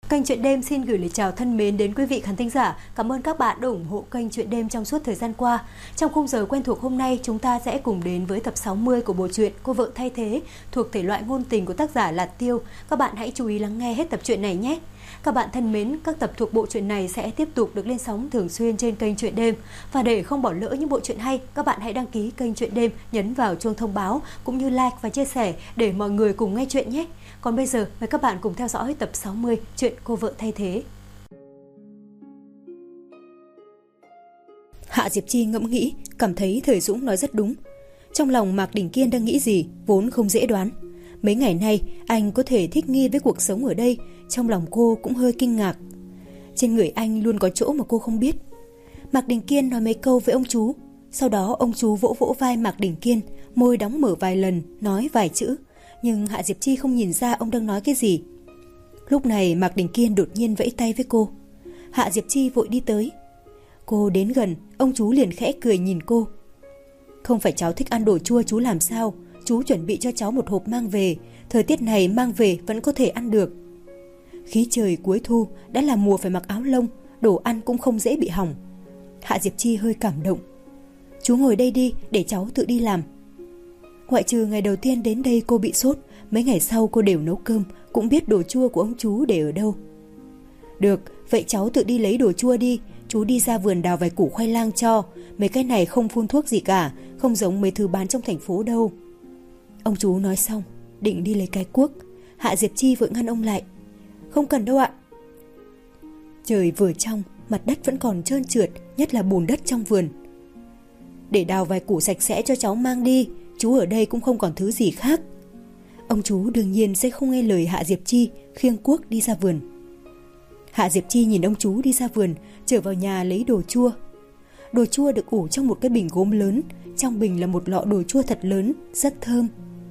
Kênh Chuyện Đêm xin gửi lời chào thân mến đến quý vị khán thính giả. Cảm ơn các bạn đã ủng hộ kênh Chuyện Đêm trong suốt thời gian qua. Trong khung giờ quen thuộc hôm nay, chúng ta sẽ cùng đến với tập 60 của bộ truyện Cô vợ thay thế thuộc thể loại ngôn tình của tác giả Lạt Tiêu. Các bạn hãy chú ý lắng nghe hết tập truyện này nhé. Các bạn thân mến, các tập thuộc bộ truyện này sẽ tiếp tục được lên sóng thường xuyên trên kênh Chuyện Đêm. Và để không bỏ lỡ những bộ truyện hay, các bạn hãy đăng ký kênh Chuyện Đêm, nhấn vào chuông thông báo cũng như like và chia sẻ để mọi người cùng nghe chuyện nhé. Còn bây giờ, mời các bạn cùng theo dõi tập 60 Chuyện Cô vợ thay thế. Hạ Diệp Chi ngẫm nghĩ, cảm thấy Thời Dũng nói rất đúng. Trong lòng Mạc Đình Kiên đang nghĩ gì vốn không dễ đoán. Mấy ngày nay anh có thể thích nghi với cuộc sống ở đây, trong lòng cô cũng hơi kinh ngạc. Trên người anh luôn có chỗ mà cô không biết. Mạc Đình Kiên nói mấy câu với ông chú, sau đó ông chú vỗ vỗ vai Mạc Đình Kiên, môi đóng mở vài lần, nói vài chữ. Nhưng Hạ Diệp Chi không nhìn ra ông đang nói cái gì. Lúc này Mạc Đình Kiên đột nhiên vẫy tay với cô. Hạ Diệp Chi vội đi tới. Cô đến gần, ông chú liền khẽ cười nhìn cô. Không phải cháu thích ăn đồ chua chú làm sao? Chú chuẩn bị cho cháu một hộp mang về. Thời tiết này mang về vẫn có thể ăn được. Khí trời cuối thu đã là mùa phải mặc áo lông, đồ ăn cũng không dễ bị hỏng. Hạ Diệp Chi hơi cảm động. Chú ngồi đây đi, để cháu tự đi làm. Ngoại trừ ngày đầu tiên đến đây cô bị sốt, mấy ngày sau cô đều nấu cơm, cũng biết đồ chua của ông chú để ở đâu. Được, vậy cháu tự đi lấy đồ chua đi. Chú đi ra vườn đào vài củ khoai lang cho. Mấy cái này không phun thuốc gì cả, không giống mấy thứ bán trong thành phố đâu. Ông chú nói xong, định đi lấy cái cuốc. Hạ Diệp Chi vội ngăn ông lại. Không cần đâu ạ. Trời vừa trong, mặt đất vẫn còn trơn trượt, nhất là bùn đất trong vườn. Để đào vài củ sạch sẽ cho cháu mang đi. Chú ở đây cũng không còn thứ gì khác. Ông chú đương nhiên sẽ không nghe lời Hạ Diệp Chi, khiêng cuốc đi ra vườn. Hạ Diệp Chi nhìn ông chú đi ra vườn, trở vào nhà lấy đồ chua. Đồ chua được ủ trong một cái bình gốm lớn, trong bình là một lọ đồ chua thật lớn, rất thơm.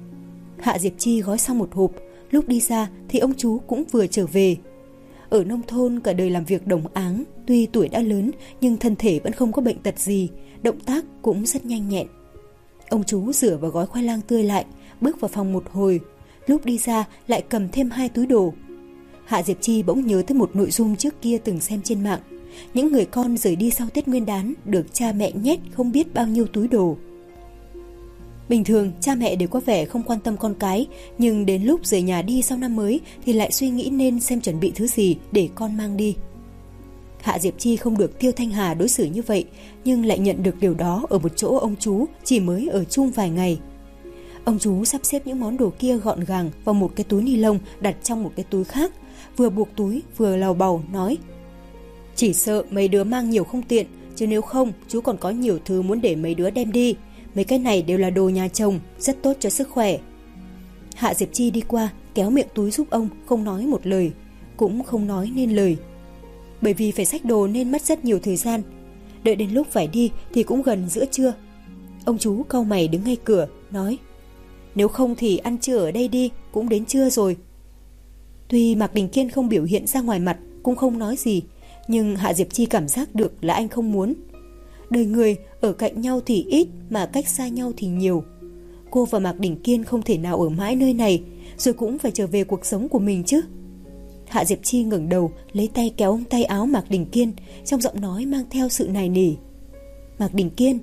Hạ Diệp Chi gói xong một hộp, lúc đi ra thì ông chú cũng vừa trở về. Ở nông thôn cả đời làm việc đồng áng, tuy tuổi đã lớn nhưng thân thể vẫn không có bệnh tật gì, động tác cũng rất nhanh nhẹn. Ông chú rửa và gói khoai lang tươi lại, bước vào phòng một hồi, lúc đi ra lại cầm thêm 2 túi đồ. Hạ Diệp Chi bỗng nhớ tới một nội dung trước kia từng xem trên mạng. Những người con rời đi sau Tết Nguyên đán được cha mẹ nhét không biết bao nhiêu túi đồ. Bình thường cha mẹ đều có vẻ không quan tâm con cái, nhưng đến lúc rời nhà đi sau năm mới thì lại suy nghĩ nên xem chuẩn bị thứ gì để con mang đi. Hạ Diệp Chi không được Tiêu Thanh Hà đối xử như vậy, nhưng lại nhận được điều đó ở một chỗ ông chú chỉ mới ở chung vài ngày. Ông chú sắp xếp những món đồ kia gọn gàng vào một cái túi ni lông đặt trong một cái túi khác, vừa buộc túi vừa lầu bầu nói: Chỉ sợ mấy đứa mang nhiều không tiện, chứ nếu không chú còn có nhiều thứ muốn để mấy đứa đem đi. Mấy cái này đều là đồ nhà chồng, rất tốt cho sức khỏe. Hạ Diệp Chi đi qua kéo miệng túi giúp ông, không nói một lời, cũng không nói nên lời. Bởi vì phải xách đồ nên mất rất nhiều thời gian. Đợi đến lúc phải đi thì cũng gần giữa trưa. Ông chú cau mày đứng ngay cửa nói: Nếu không thì ăn trưa ở đây đi, cũng đến trưa rồi. Tuy Mạc Đình Kiên không biểu hiện ra ngoài mặt, cũng không nói gì, nhưng Hạ Diệp Chi cảm giác được là anh không muốn. Đời người ở cạnh nhau thì ít, mà cách xa nhau thì nhiều. Cô và Mạc Đình Kiên không thể nào ở mãi nơi này, rồi cũng phải trở về cuộc sống của mình chứ. Hạ Diệp Chi ngẩng đầu, lấy tay kéo ông tay áo Mạc Đình Kiên, trong giọng nói mang theo sự nài nỉ. Mạc Đình Kiên,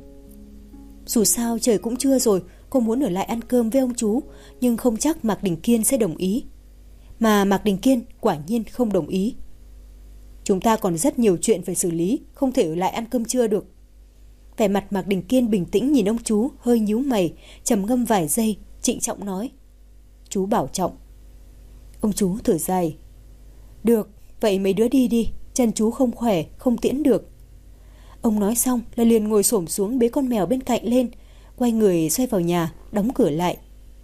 dù sao trời cũng trưa rồi, cô muốn ở lại ăn cơm với ông chú, nhưng không chắc Mạc Đình Kiên sẽ đồng ý. Mà Mạc Đình Kiên quả nhiên không đồng ý. Chúng ta còn rất nhiều chuyện phải xử lý, không thể ở lại ăn cơm trưa được. Vẻ mặt Mạc Đình Kiên bình tĩnh nhìn ông chú, hơi nhíu mày, trầm ngâm vài giây, trịnh trọng nói: Chú bảo trọng. Ông chú thở dài: Được, vậy mấy đứa đi đi, chân chú không khỏe, không tiễn được. Ông nói xong là liền ngồi xổm xuống bế con mèo bên cạnh lên, quay người xoay vào nhà, đóng cửa lại.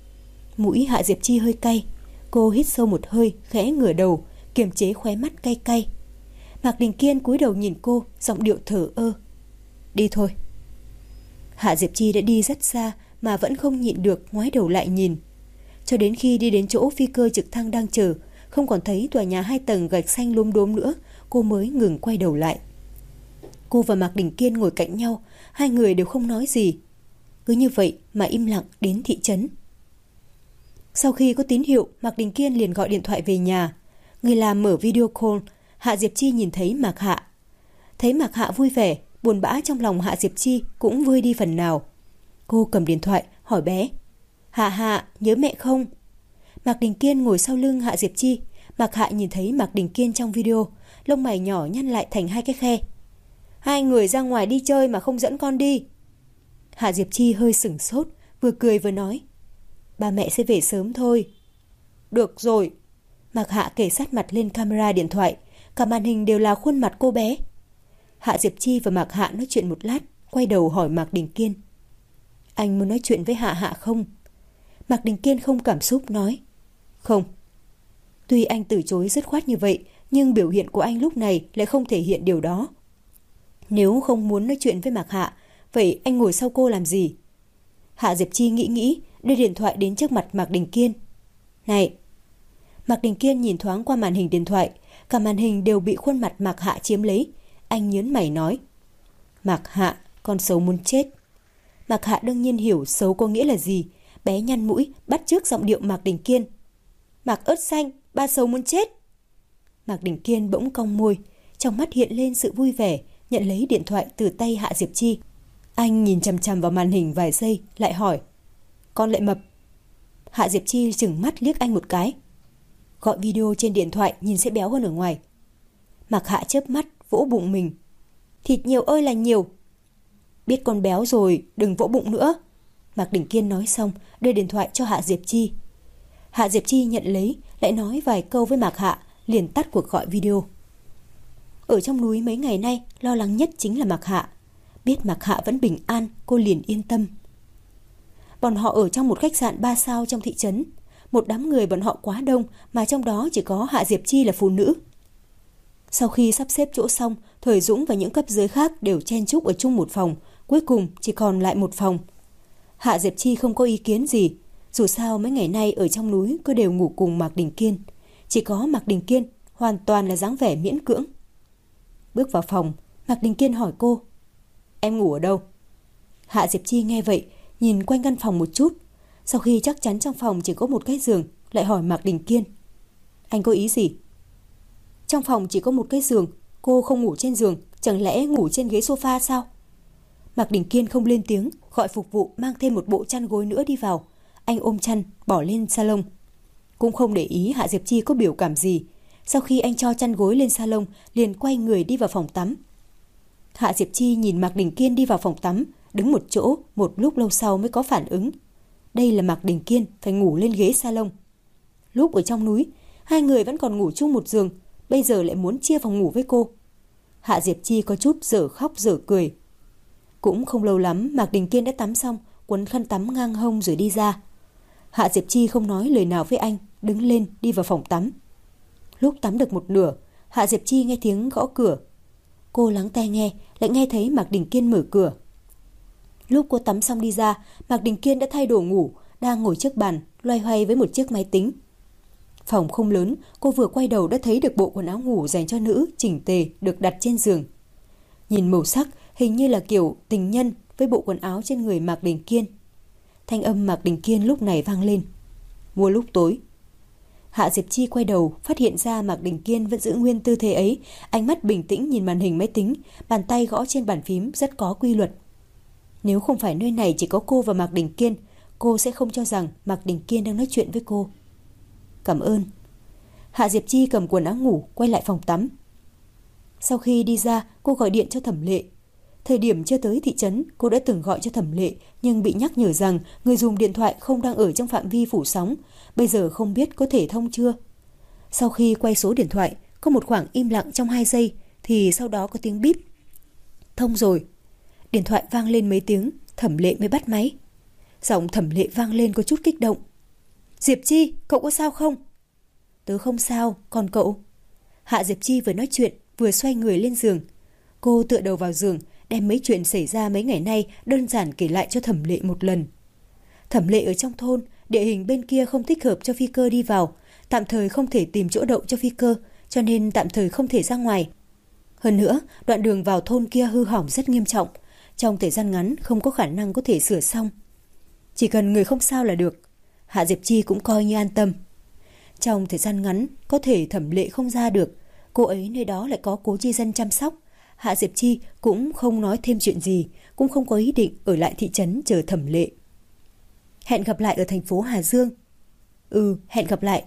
Mũi Hạ Diệp Chi hơi cay, cô hít sâu một hơi, khẽ ngửa đầu, kiềm chế khóe mắt cay cay. Mạc Đình Kiên cúi đầu nhìn cô, giọng điệu thờ ơ: Đi thôi. Hạ Diệp Chi đã đi rất xa mà vẫn không nhịn được ngoái đầu lại nhìn. Cho đến khi đi đến chỗ phi cơ trực thăng đang chờ, không còn thấy tòa nhà 2 tầng gạch xanh lốm đốm nữa, cô mới ngừng quay đầu lại. Cô và Mạc Đình Kiên ngồi cạnh nhau, hai người đều không nói gì. Cứ như vậy mà im lặng đến thị trấn. Sau khi có tín hiệu, Mạc Đình Kiên liền gọi điện thoại về nhà. Người làm mở video call, Hạ Diệp Chi nhìn thấy Mạc Hạ. Thấy Mạc Hạ vui vẻ, buồn bã trong lòng Hạ Diệp Chi cũng vơi đi phần nào. Cô cầm điện thoại hỏi bé: Hạ Hạ, nhớ mẹ không? Mạc Đình Kiên ngồi sau lưng Hạ Diệp Chi. Mạc Hạ nhìn thấy Mạc Đình Kiên trong video, lông mày nhỏ nhăn lại thành hai cái khe. Hai người ra ngoài đi chơi mà không dẫn con đi. Hạ Diệp Chi hơi sửng sốt, vừa cười vừa nói: Ba mẹ sẽ về sớm thôi. Được rồi. Mạc Hạ kể sát mặt lên camera điện thoại, cả màn hình đều là khuôn mặt cô bé. Hạ Diệp Chi và Mạc Hạ nói chuyện một lát, quay đầu hỏi Mạc Đình Kiên: Anh muốn nói chuyện với Hạ Hạ không? Mạc Đình Kiên không cảm xúc nói: Không. Tuy anh từ chối dứt khoát như vậy, nhưng biểu hiện của anh lúc này lại không thể hiện điều đó. Nếu không muốn nói chuyện với Mạc Hạ, vậy anh ngồi sau cô làm gì? Hạ Diệp Chi nghĩ, đưa điện thoại đến trước mặt Mạc Đình Kiên. Này! Mạc Đình Kiên nhìn thoáng qua màn hình điện thoại, cả màn hình đều bị khuôn mặt Mạc Hạ chiếm lấy. Anh nhớn mày nói: Mạc Hạ, con xấu muốn chết. Mạc Hạ đương nhiên hiểu xấu có nghĩa là gì. Bé nhăn mũi, bắt chước giọng điệu Mạc Đình Kiên. Mạc ớt xanh, ba xấu muốn chết. Mạc Đình Kiên bỗng cong môi, trong mắt hiện lên sự vui vẻ, nhận lấy điện thoại từ tay Hạ Diệp Chi. Anh nhìn chằm chằm vào màn hình vài giây, lại hỏi: Con lại mập. Hạ Diệp Chi chừng mắt liếc anh một cái. Gọi video trên điện thoại nhìn sẽ béo hơn ở ngoài. Mạc Hạ chớp mắt, vỗ bụng mình. Thịt nhiều ơi là nhiều. Biết con béo rồi, đừng vỗ bụng nữa. Mạc Đình Kiên nói xong, đưa điện thoại cho Hạ Diệp Chi. Hạ Diệp Chi nhận lấy, lại nói vài câu với Mạc Hạ, liền tắt cuộc gọi video. Ở trong núi mấy ngày nay, lo lắng nhất chính là Mạc Hạ. Biết Mạc Hạ vẫn bình an, cô liền yên tâm. Bọn họ ở trong một khách sạn 3 sao trong thị trấn. Một đám người bọn họ quá đông, mà trong đó chỉ có Hạ Diệp Chi là phụ nữ. Sau khi sắp xếp chỗ xong, Thời Dũng và những cấp dưới khác đều chen chúc ở chung một phòng. Cuối cùng chỉ còn lại một phòng. Hạ Diệp Chi không có ý kiến gì. Dù sao mấy ngày nay ở trong núi cô đều ngủ cùng Mạc Đình Kiên. Chỉ có Mạc Đình Kiên hoàn toàn là dáng vẻ miễn cưỡng. Bước vào phòng, Mạc Đình Kiên hỏi cô: Em ngủ ở đâu? Hạ Diệp Chi nghe vậy, nhìn quanh căn phòng một chút. Sau khi chắc chắn trong phòng chỉ có một cái giường, lại hỏi Mạc Đình Kiên: Anh có ý gì? Trong phòng chỉ có một cái giường, cô không ngủ trên giường, chẳng lẽ ngủ trên ghế sofa sao? Mạc Đình Kiên không lên tiếng, gọi phục vụ mang thêm một bộ chăn gối nữa đi vào. Anh ôm chăn, bỏ lên salon. Cũng không để ý Hạ Diệp Chi có biểu cảm gì. Sau khi anh cho chăn gối lên salon, liền quay người đi vào phòng tắm. Hạ Diệp Chi nhìn Mạc Đình Kiên đi vào phòng tắm, đứng một chỗ, một lúc lâu sau mới có phản ứng. Đây là Mạc Đình Kiên phải ngủ lên ghế salon. Lúc ở trong núi, hai người vẫn còn ngủ chung một giường, bây giờ lại muốn chia phòng ngủ với cô. Hạ Diệp Chi có chút dở khóc dở cười. Cũng không lâu lắm, Mạc Đình Kiên đã tắm xong, quấn khăn tắm ngang hông rồi đi ra. Hạ Diệp Chi không nói lời nào với anh, đứng lên đi vào phòng tắm. Lúc tắm được một nửa, Hạ Diệp Chi nghe tiếng gõ cửa. Cô lắng tai nghe, lại nghe thấy Mạc Đình Kiên mở cửa. Lúc cô tắm xong đi ra, Mạc Đình Kiên đã thay đồ ngủ, đang ngồi trước bàn, loay hoay với một chiếc máy tính. Phòng không lớn, cô vừa quay đầu đã thấy được bộ quần áo ngủ dành cho nữ chỉnh tề được đặt trên giường. Nhìn màu sắc, hình như là kiểu tình nhân với bộ quần áo trên người Mạc Đình Kiên. Thanh âm Mạc Đình Kiên lúc này vang lên: Mua lúc tối. Hạ Diệp Chi quay đầu, phát hiện ra Mạc Đình Kiên vẫn giữ nguyên tư thế ấy, ánh mắt bình tĩnh nhìn màn hình máy tính, bàn tay gõ trên bàn phím rất có quy luật. Nếu không phải nơi này chỉ có cô và Mạc Đình Kiên, cô sẽ không cho rằng Mạc Đình Kiên đang nói chuyện với cô. Cảm ơn. Hạ Diệp Chi cầm quần áo ngủ, quay lại phòng tắm. Sau khi đi ra, cô gọi điện cho Thẩm Lệ. Thời điểm chưa tới thị trấn, cô đã từng gọi cho Thẩm Lệ, nhưng bị nhắc nhở rằng người dùng điện thoại không đang ở trong phạm vi phủ sóng, bây giờ không biết có thể thông chưa. Sau khi quay số điện thoại, có một khoảng im lặng trong 2 giây, thì sau đó có tiếng bíp. Thông rồi. Điện thoại vang lên mấy tiếng, Thẩm Lệ mới bắt máy. Giọng Thẩm Lệ vang lên có chút kích động. Diệp Chi, cậu có sao không? Tớ không sao, còn cậu? Hạ Diệp Chi vừa nói chuyện, vừa xoay người lên giường. Cô tựa đầu vào giường, đem mấy chuyện xảy ra mấy ngày nay đơn giản kể lại cho Thẩm Lệ một lần. Thẩm Lệ ở trong thôn, địa hình bên kia không thích hợp cho phi cơ đi vào, tạm thời không thể tìm chỗ đậu cho phi cơ, cho nên tạm thời không thể ra ngoài. Hơn nữa, đoạn đường vào thôn kia hư hỏng rất nghiêm trọng, trong thời gian ngắn không có khả năng có thể sửa xong. Chỉ cần người không sao là được. Hạ Diệp Chi cũng coi như an tâm. Trong thời gian ngắn, có thể Thẩm Lệ không ra được, cô ấy nơi đó lại có Cố Chi Dân chăm sóc. Hạ Diệp Chi cũng không nói thêm chuyện gì, cũng không có ý định ở lại thị trấn chờ Thẩm Lệ. Hẹn gặp lại ở thành phố Hà Dương. Ừ, hẹn gặp lại.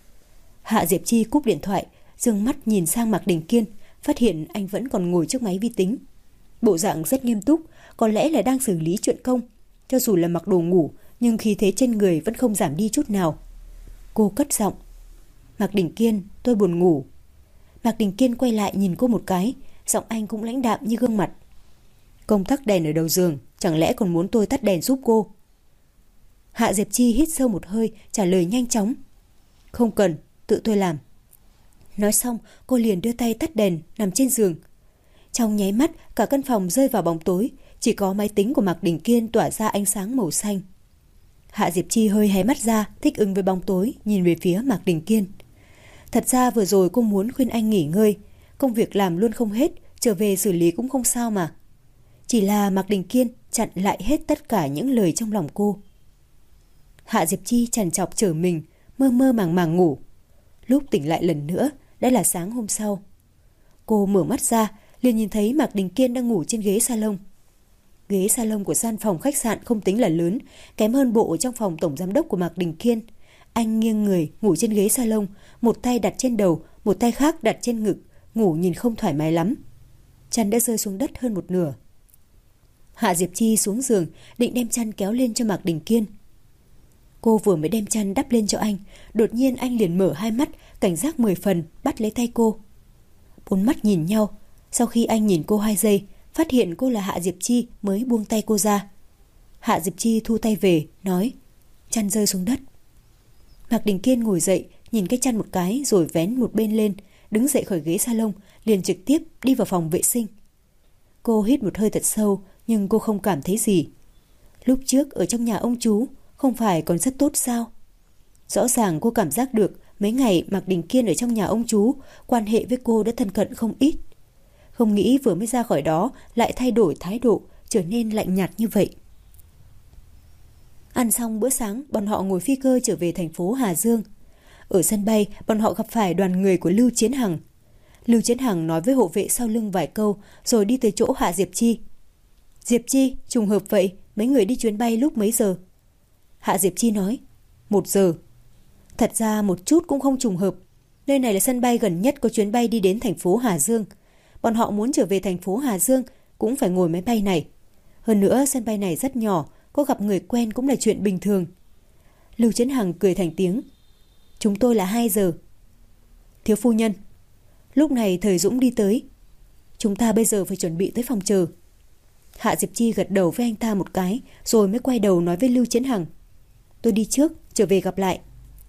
Hạ Diệp Chi cúp điện thoại, dương mắt nhìn sang Mạc Đình Kiên, phát hiện anh vẫn còn ngồi trước máy vi tính. Bộ dạng rất nghiêm túc, có lẽ là đang xử lý chuyện công. Cho dù là mặc đồ ngủ, nhưng khí thế trên người vẫn không giảm đi chút nào. Cô cất giọng. Mạc Đình Kiên, tôi buồn ngủ. Mạc Đình Kiên quay lại nhìn cô một cái, giọng anh cũng lãnh đạm như gương mặt. Công tắc đèn ở đầu giường, chẳng lẽ còn muốn tôi tắt đèn giúp cô? Hạ Diệp Chi hít sâu một hơi, trả lời nhanh chóng. Không cần, tự tôi làm. Nói xong, cô liền đưa tay tắt đèn, nằm trên giường. Trong nháy mắt, cả căn phòng rơi vào bóng tối, chỉ có máy tính của Mạc Đình Kiên tỏa ra ánh sáng màu xanh. Hạ Diệp Chi hơi hé mắt ra, thích ứng với bóng tối, nhìn về phía Mạc Đình Kiên. Thật ra vừa rồi cô muốn khuyên anh nghỉ ngơi, công việc làm luôn không hết, trở về xử lý cũng không sao mà. Chỉ là Mạc Đình Kiên chặn lại hết tất cả những lời trong lòng cô. Hạ Diệp Chi trằn trọc trở mình, mơ mơ màng màng ngủ. Lúc tỉnh lại lần nữa, đã là sáng hôm sau. Cô mở mắt ra, liền nhìn thấy Mạc Đình Kiên đang ngủ trên ghế salon. Ghế salon của gian phòng khách sạn không tính là lớn, kém hơn bộ trong phòng tổng giám đốc của Mạc Đình Kiên. Anh nghiêng người, ngủ trên ghế salon, một tay đặt trên đầu, một tay khác đặt trên ngực, ngủ nhìn không thoải mái lắm. Chăn đã rơi xuống đất hơn một nửa. Hạ Diệp Chi xuống giường, định đem chăn kéo lên cho Mạc Đình Kiên. Cô vừa mới đem chăn đắp lên cho anh, đột nhiên anh liền mở hai mắt, cảnh giác 10 phần, bắt lấy tay cô. Bốn mắt nhìn nhau, sau khi anh nhìn cô 2 giây, phát hiện cô là Hạ Diệp Chi mới buông tay cô ra. Hạ Diệp Chi thu tay về, nói, chăn rơi xuống đất. Mạc Đình Kiên ngồi dậy, nhìn cái chăn một cái rồi vén một bên lên, đứng dậy khỏi ghế salon, liền trực tiếp đi vào phòng vệ sinh. Cô hít một hơi thật sâu, nhưng cô không cảm thấy gì. Lúc trước ở trong nhà ông chú, không phải còn rất tốt sao? Rõ ràng cô cảm giác được mấy ngày Mạc Đình Kiên ở trong nhà ông chú, quan hệ với cô đã thân cận không ít. Không nghĩ vừa mới ra khỏi đó lại thay đổi thái độ, trở nên lạnh nhạt như vậy. Ăn xong bữa sáng, bọn họ ngồi phi cơ trở về thành phố Hà Dương. Ở sân bay, bọn họ gặp phải đoàn người của Lưu Chiến Hằng. Lưu Chiến Hằng nói với hộ vệ sau lưng vài câu, rồi đi tới chỗ Hạ Diệp Chi. Diệp Chi, trùng hợp vậy, mấy người đi chuyến bay lúc mấy giờ? Hạ Diệp Chi nói, 1 giờ. Thật ra một chút cũng không trùng hợp. Nơi này là sân bay gần nhất có chuyến bay đi đến thành phố Hà Dương. Bọn họ muốn trở về thành phố Hà Dương cũng phải ngồi máy bay này. Hơn nữa sân bay này rất nhỏ, có gặp người quen cũng là chuyện bình thường. Lưu Chiến Hằng cười thành tiếng. Chúng tôi là 2 giờ. Thiếu phu nhân. Lúc này Thời Dũng đi tới. Chúng ta bây giờ phải chuẩn bị tới phòng chờ. Hạ Diệp Chi gật đầu với anh ta một cái, rồi mới quay đầu nói với Lưu Chiến Hằng. Tôi đi trước, trở về gặp lại.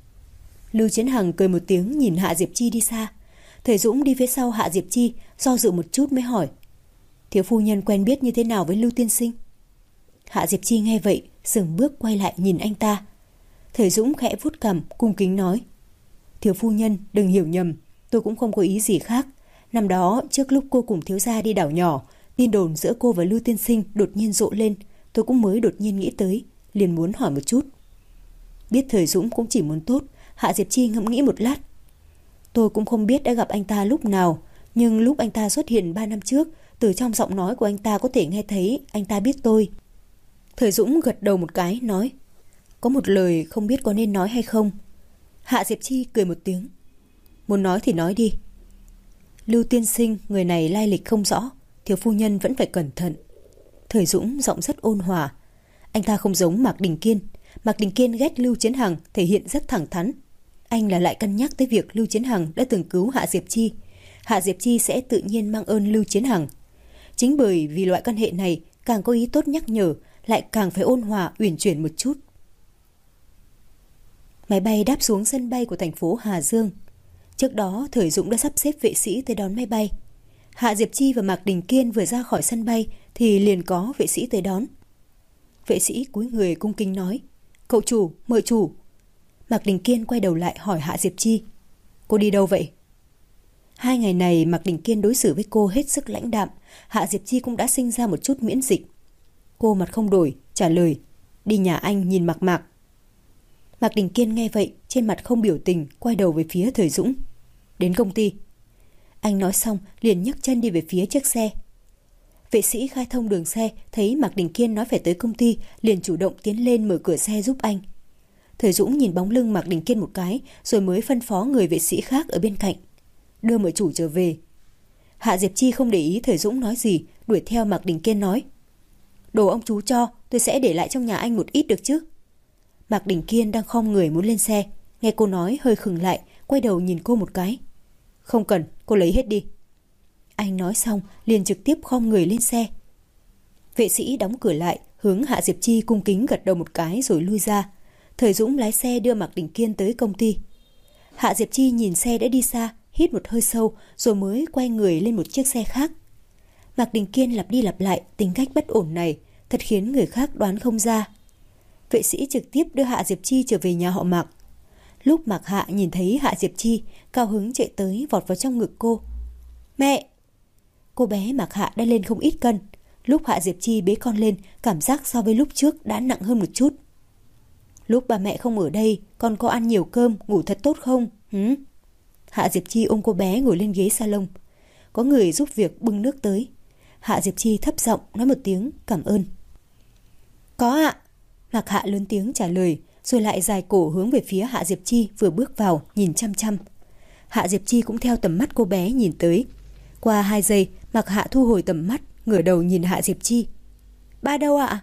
Lưu Chiến Hằng cười một tiếng nhìn Hạ Diệp Chi đi xa. Thời Dũng đi phía sau Hạ Diệp Chi, do dự một chút mới hỏi. Thiếu phu nhân quen biết như thế nào với Lưu tiên sinh? Hạ Diệp Chi nghe vậy, dừng bước quay lại nhìn anh ta. Thời Dũng khẽ vuốt cằm, cung kính nói. Thiếu phu nhân, đừng hiểu nhầm, tôi cũng không có ý gì khác. Năm đó, trước lúc cô cùng thiếu gia đi đảo nhỏ, tin đồn giữa cô và Lưu tiên sinh đột nhiên rộ lên, tôi cũng mới đột nhiên nghĩ tới, liền muốn hỏi một chút. Biết Thời Dũng cũng chỉ muốn tốt, Hạ Diệp Chi ngẫm nghĩ một lát. Tôi cũng không biết đã gặp anh ta lúc nào, nhưng lúc anh ta xuất hiện 3 năm trước, từ trong giọng nói của anh ta có thể nghe thấy anh ta biết tôi. Thời Dũng gật đầu một cái, nói. Có một lời không biết có nên nói hay không. Hạ Diệp Chi cười một tiếng. Muốn nói thì nói đi. Lưu tiên sinh, người này lai lịch không rõ, thiếu phu nhân vẫn phải cẩn thận. Thời Dũng giọng rất ôn hòa. Anh ta không giống Mạc Đình Kiên. Mạc Đình Kiên ghét Lưu Chiến Hằng, thể hiện rất thẳng thắn. Anh là lại cân nhắc tới việc Lưu Chiến Hằng đã từng cứu Hạ Diệp Chi. Hạ Diệp Chi sẽ tự nhiên mang ơn Lưu Chiến Hằng. Chính bởi vì loại quan hệ này càng có ý tốt nhắc nhở, lại càng phải ôn hòa uyển chuyển một chút. Máy bay đáp xuống sân bay của thành phố Hà Dương. Trước đó Thời Dũng đã sắp xếp vệ sĩ tới đón máy bay. Hạ Diệp Chi và Mạc Đình Kiên vừa ra khỏi sân bay thì liền có vệ sĩ tới đón. Vệ sĩ cúi người cung kính nói. Cậu chủ, mời chủ. Mạc Đình Kiên quay đầu lại hỏi Hạ Diệp Chi. Cô đi đâu vậy? 2 ngày này Mạc Đình Kiên đối xử với cô hết sức lãnh đạm. Hạ Diệp Chi cũng đã sinh ra một chút miễn dịch. Cô mặt không đổi, trả lời. Đi nhà anh nhìn Mạc Mạc. Mạc Đình Kiên nghe vậy, trên mặt không biểu tình, quay đầu về phía Thời Dũng. Đến công ty. Anh nói xong liền nhấc chân đi về phía chiếc xe. Vệ sĩ khai thông đường xe thấy Mạc Đình Kiên nói phải tới công ty, liền chủ động tiến lên mở cửa xe giúp anh. Thời Dũng nhìn bóng lưng Mạc Đình Kiên một cái, rồi mới phân phó người vệ sĩ khác ở bên cạnh. Đưa mợ chủ trở về. Hạ Diệp Chi không để ý Thời Dũng nói gì, đuổi theo Mạc Đình Kiên nói. Đồ ông chú cho, tôi sẽ để lại trong nhà anh một ít được chứ. Mạc Đình Kiên đang khom người muốn lên xe, nghe cô nói hơi khựng lại, quay đầu nhìn cô một cái. Không cần, cô lấy hết đi. Anh nói xong liền trực tiếp khom người lên xe. Vệ sĩ đóng cửa lại, hướng Hạ Diệp Chi cung kính gật đầu một cái rồi lui ra. Thời Dũng lái xe đưa Mạc Đình Kiên tới công ty. Hạ Diệp Chi nhìn xe đã đi xa, hít một hơi sâu rồi mới quay người lên một chiếc xe khác. Mạc Đình Kiên lặp đi lặp lại tính cách bất ổn này, thật khiến người khác đoán không ra. Vệ sĩ trực tiếp đưa Hạ Diệp Chi trở về nhà họ Mạc. Lúc Mạc Hạ nhìn thấy Hạ Diệp Chi, cao hứng chạy tới vọt vào trong ngực cô. Mẹ! Cô bé Mạc Hạ đã lên không ít cân. Lúc Hạ Diệp Chi bế con lên, cảm giác so với lúc trước đã nặng hơn một chút. Lúc ba mẹ không ở đây, con có ăn nhiều cơm, ngủ thật tốt không? Hạ Diệp Chi ôm cô bé ngồi lên ghế salon. Có người giúp việc bưng nước tới. Hạ Diệp Chi thấp giọng nói một tiếng cảm ơn. Có ạ. Mạc Hạ lớn tiếng trả lời, rồi lại dài cổ hướng về phía Hạ Diệp Chi vừa bước vào, nhìn chăm chăm. Hạ Diệp Chi cũng theo tầm mắt cô bé nhìn tới. Qua 2 giây, Mạc Hạ thu hồi tầm mắt, ngửa đầu nhìn Hạ Diệp Chi. Ba đâu ạ?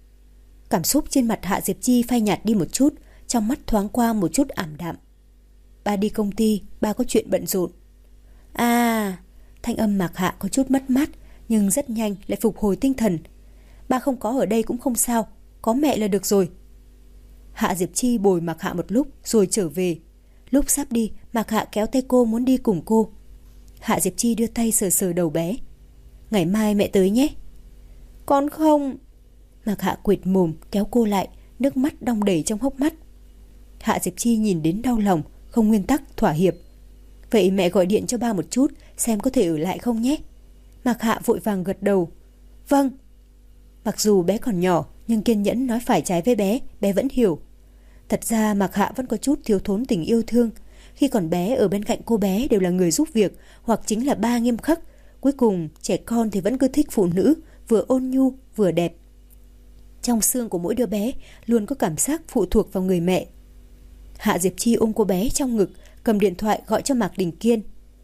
Cảm xúc trên mặt Hạ Diệp Chi phai nhạt đi một chút, trong mắt thoáng qua một chút ảm đạm. Ba đi công ty, ba có chuyện bận rộn. À, thanh âm Mạc Hạ có chút mất mát, nhưng rất nhanh lại phục hồi tinh thần. Ba không có ở đây cũng không sao, có mẹ là được rồi. Hạ Diệp Chi bồi Mạc Hạ một lúc rồi trở về. Lúc sắp đi, Mạc Hạ kéo tay cô muốn đi cùng cô. Hạ Diệp Chi đưa tay sờ sờ đầu bé. Ngày mai mẹ tới nhé. Con không. Mạc Hạ quệt mồm kéo cô lại, nước mắt đong đầy trong hốc mắt. Hạ Diệp Chi nhìn đến đau lòng, không nguyên tắc thỏa hiệp. Vậy mẹ gọi điện cho ba một chút, xem có thể ở lại không nhé. Mạc Hạ vội vàng gật đầu. Vâng. Mặc dù bé còn nhỏ, nhưng kiên nhẫn nói phải trái với bé, bé vẫn hiểu. Thật ra Mạc Hạ vẫn có chút thiếu thốn tình yêu thương. Khi còn bé ở bên cạnh cô bé đều là người giúp việc, hoặc chính là ba nghiêm khắc. Cuối cùng trẻ con thì vẫn cứ thích phụ nữ, vừa ôn nhu vừa đẹp. Trong xương của mỗi đứa bé luôn có cảm giác phụ thuộc vào người mẹ. Hạ Diệp Chi ôm cô bé trong ngực, cầm điện thoại gọi cho Mạc Đình Kiên.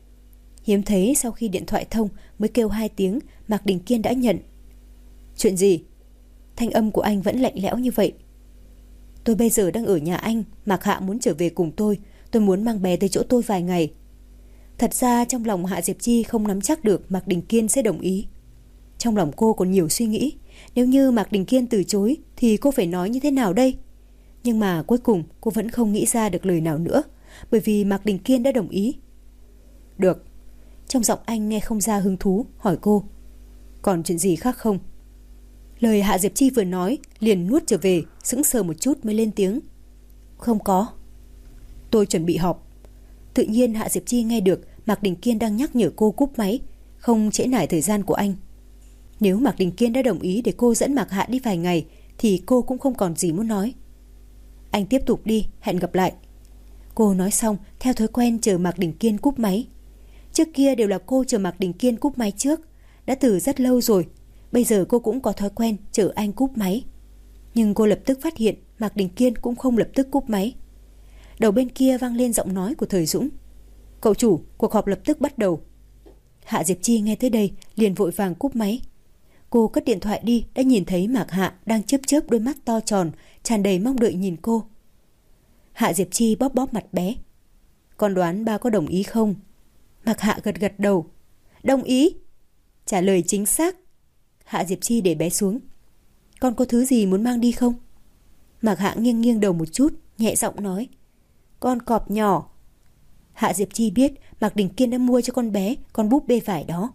Hiếm thấy sau khi điện thoại thông mới kêu 2 tiếng, Mạc Đình Kiên đã nhận. Chuyện gì? Thanh âm của anh vẫn lạnh lẽo như vậy. Tôi bây giờ đang ở nhà anh, Mạc Hạ muốn trở về cùng tôi muốn mang bé tới chỗ tôi vài ngày. Thật ra trong lòng Hạ Diệp Chi không nắm chắc được Mạc Đình Kiên sẽ đồng ý. Trong lòng cô còn nhiều suy nghĩ, nếu như Mạc Đình Kiên từ chối thì cô phải nói như thế nào đây? Nhưng mà cuối cùng cô vẫn không nghĩ ra được lời nào nữa, bởi vì Mạc Đình Kiên đã đồng ý. Được. Trong giọng anh nghe không ra hứng thú, hỏi cô. Còn chuyện gì khác không? Lời Hạ Diệp Chi vừa nói liền nuốt trở về, sững sờ một chút mới lên tiếng. Không có. Tôi chuẩn bị họp. Tự nhiên Hạ Diệp Chi nghe được Mạc Đình Kiên đang nhắc nhở cô cúp máy, không trễ nải thời gian của anh. Nếu Mạc Đình Kiên đã đồng ý để cô dẫn Mạc Hạ đi vài ngày thì cô cũng không còn gì muốn nói. Anh tiếp tục đi, hẹn gặp lại. Cô nói xong theo thói quen chờ Mạc Đình Kiên cúp máy. Trước kia đều là cô chờ Mạc Đình Kiên cúp máy trước, đã từ rất lâu rồi. Bây giờ cô cũng có thói quen chờ anh cúp máy. Nhưng cô lập tức phát hiện Mạc Đình Kiên cũng không lập tức cúp máy. Đầu bên kia vang lên giọng nói của Thời Dũng. Cậu chủ, cuộc họp lập tức bắt đầu. Hạ Diệp Chi nghe tới đây liền vội vàng cúp máy. Cô cất điện thoại đi đã nhìn thấy Mạc Hạ đang chớp chớp đôi mắt to tròn, tràn đầy mong đợi nhìn cô. Hạ Diệp Chi bóp bóp mặt bé. Con đoán ba có đồng ý không? Mạc Hạ gật gật đầu. Đồng ý. Trả lời chính xác. Hạ Diệp Chi để bé xuống. Con có thứ gì muốn mang đi không? Mạc Hạ nghiêng nghiêng đầu một chút, nhẹ giọng nói. Con cọp nhỏ. Hạ Diệp Chi biết Mạc Đình Kiên đã mua cho con bé con búp bê vải đó.